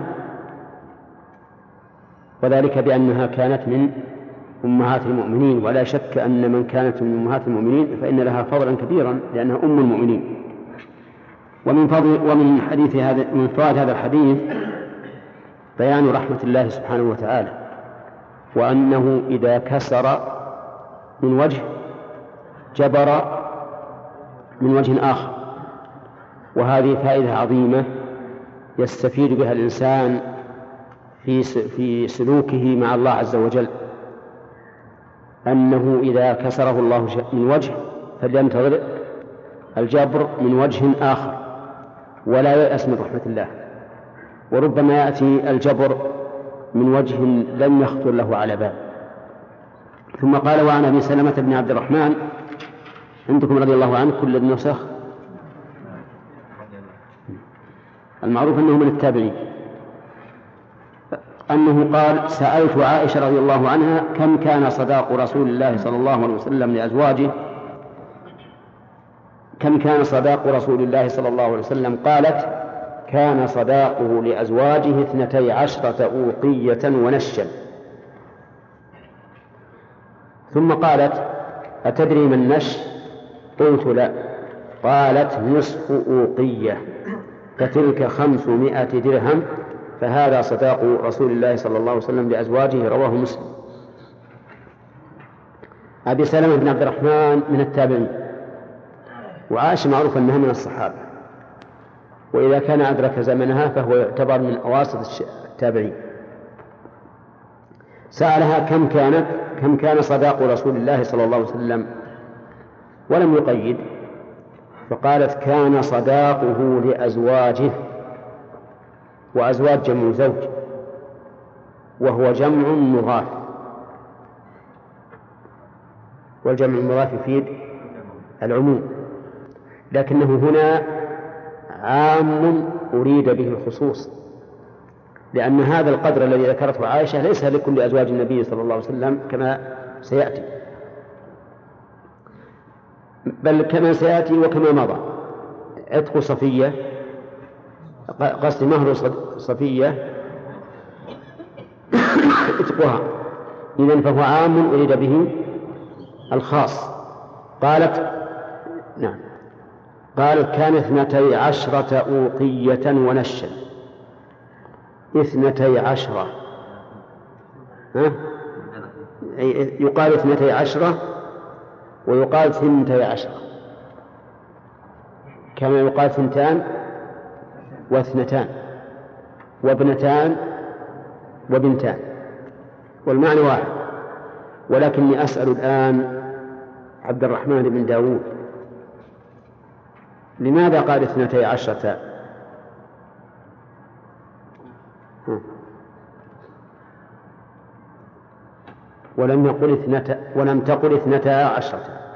وذلك بأنها كانت من أمهات المؤمنين، ولا شك أن من كانت من أمهات المؤمنين فإن لها فضلا كبيرا لأنها أم المؤمنين. ومن فوائد هذا الحديث بيان رحمة الله سبحانه وتعالى، وأنه إذا كسر من وجه جبر من وجه آخر، وهذه فائدة عظيمة يستفيد بها الإنسان في سلوكه مع الله عز وجل، أنه إذا كسره الله من وجه فلينتظر الجبر من وجه آخر، ولا ييأس من رحمة الله. وربما يأتي الجبر من وجه لم يخطر له على بال. ثم قال: وعن أبي سلمة بن عبد الرحمن، عندكم رضي الله عنه كل النسخ المعروف أنه من التابعين، أنه قال: سألت عائشة رضي الله عنها كم كان صداق رسول الله صلى الله عليه وسلم لأزواجه، كم كان صداق رسول الله صلى الله عليه وسلم؟ قالت: كان صداقه لأزواجه 12 أوقية ونشا. ثم قالت: أتدري ما النش؟ قلت: لا. قالت: نصف أوقية، فتلك 500 درهم، فهذا صداق رسول الله صلى الله عليه وسلم لأزواجه. رواه مسلم. أبي سلمة بن عبد الرحمن من التابعين، وعائشة معروف أنها من الصحابة، وإذا كان أدرك زمنها فهو يعتبر من أواسط التابعين. سألها كم كان صداق رسول الله صلى الله عليه وسلم، ولم يقيد، فقالت: كان صداقه لأزواجه، وأزواج جمع زوج، وهو جمع مضاف، والجمع المضاف يفيد العموم، لكنه هنا عام أريد به الخصوص، لأن هذا القدر الذي ذكرته عائشة ليس لكل أزواج النبي صلى الله عليه وسلم كما سيأتي، بل كما سيأتي وكما مضى. عتق صفية، قصد مهر صفية عتقها، إذن فهو عام أريد به الخاص. قالت: نعم. قالت: كان 12 أوقية ونشا. 12 يقال 12 ويقال 12، كما يقال 2 و2 وابنتان وبنتان، والمعنى واحد. ولكني أسأل الآن عبد الرحمن بن داود لماذا قال 12 ولم تقل 12؟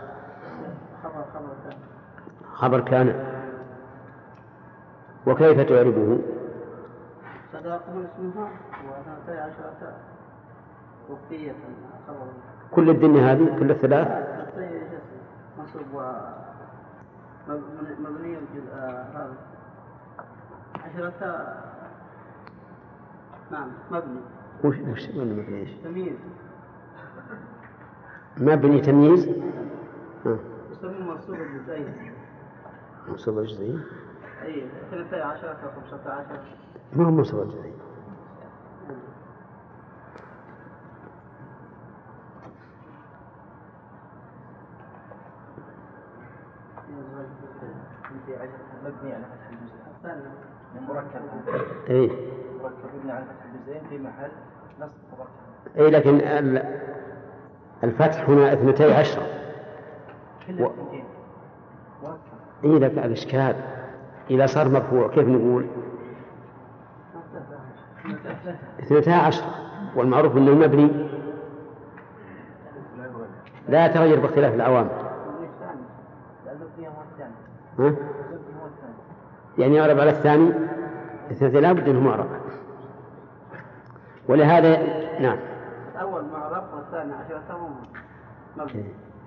خبر كان. وكيف تعربه؟ صداقه اسمها و12 وقتية خبر. كل الدنيا هذه كل الثلاث منصوب مبني الجزء هذا 10 نعم مبني. وش مبني ايش؟ تمييز. مبني تمييز. يسمونه منصوب الجزئين. منصوب الجزئين. اي 12 و15. ما هو منصوب الجزئين. مبني على فتح الجزئين مركب. اي مركب مبني على فتح الجزئين في محل نصب مركب. اي لكن الفتح هنا 12. اي لك الاشكال اذا صار مرفوع كيف نقول 12 والمعروف انه مبني لا يتغير باختلاف العوامل. يعني يعرب على الثاني 2 لا بد انه معرب. ولهذا نعم اول معرب والثاني 10 مبني.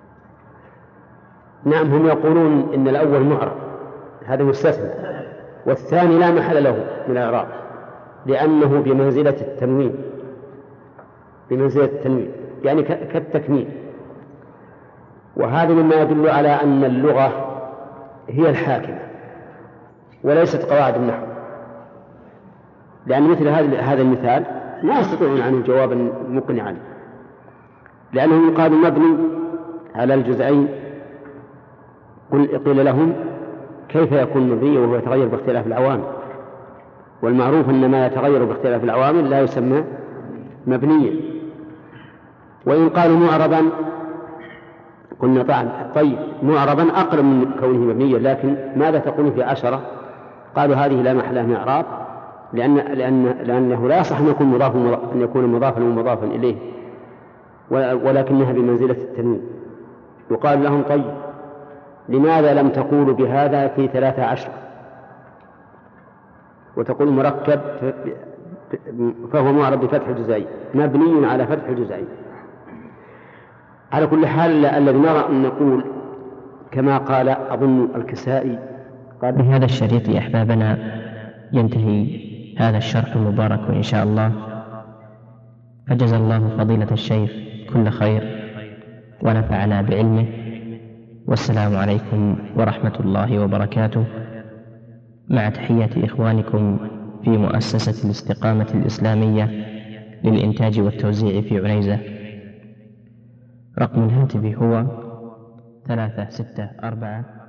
نعم هم يقولون ان الاول معرب هذا مستثنى والثاني لا محل له من الاعراب لانه بمنزلة التنوين يعني كالتكميل. وهذا مما يدل على ان اللغة هي الحاكمة وليست قواعد النحو، لأن مثل هذا المثال ما يستطيعون عنه جوابا مقنعا، لأنه يقال مبني على الجزئين. قيل لهم كيف يكون مبني وهو يتغير باختلاف العوامل؟ والمعروف أن ما يتغير باختلاف العوامل لا يسمى مبنيا. وإن قالوا معربا قلنا طيب معربا أقرب من كونه مبنيا، لكن ماذا تقول في 10؟ قالوا هذه لا محل من إعراب لأنه لا يصح أن يكون مضافا ومضافا إليه، ولكنها بمنزلة التنوين. يقال لهم طيب لماذا لم تقولوا بهذا في 13 وتقول مركب فهو معرب بفتح الجزئين مبني على فتح الجزئين؟ على كل حال الذي نرى أن نقول كما قال أظن الكسائي قال بهذا الشريط يا أحبابنا ينتهي هذا الشرح المبارك إن شاء الله، فجزا الله فضيلة الشيخ كل خير ونفعنا بعلمه، والسلام عليكم ورحمة الله وبركاته، مع تحيات إخوانكم في مؤسسة الاستقامة الإسلامية للإنتاج والتوزيع في عنيزة. رقم الهاتف هو 364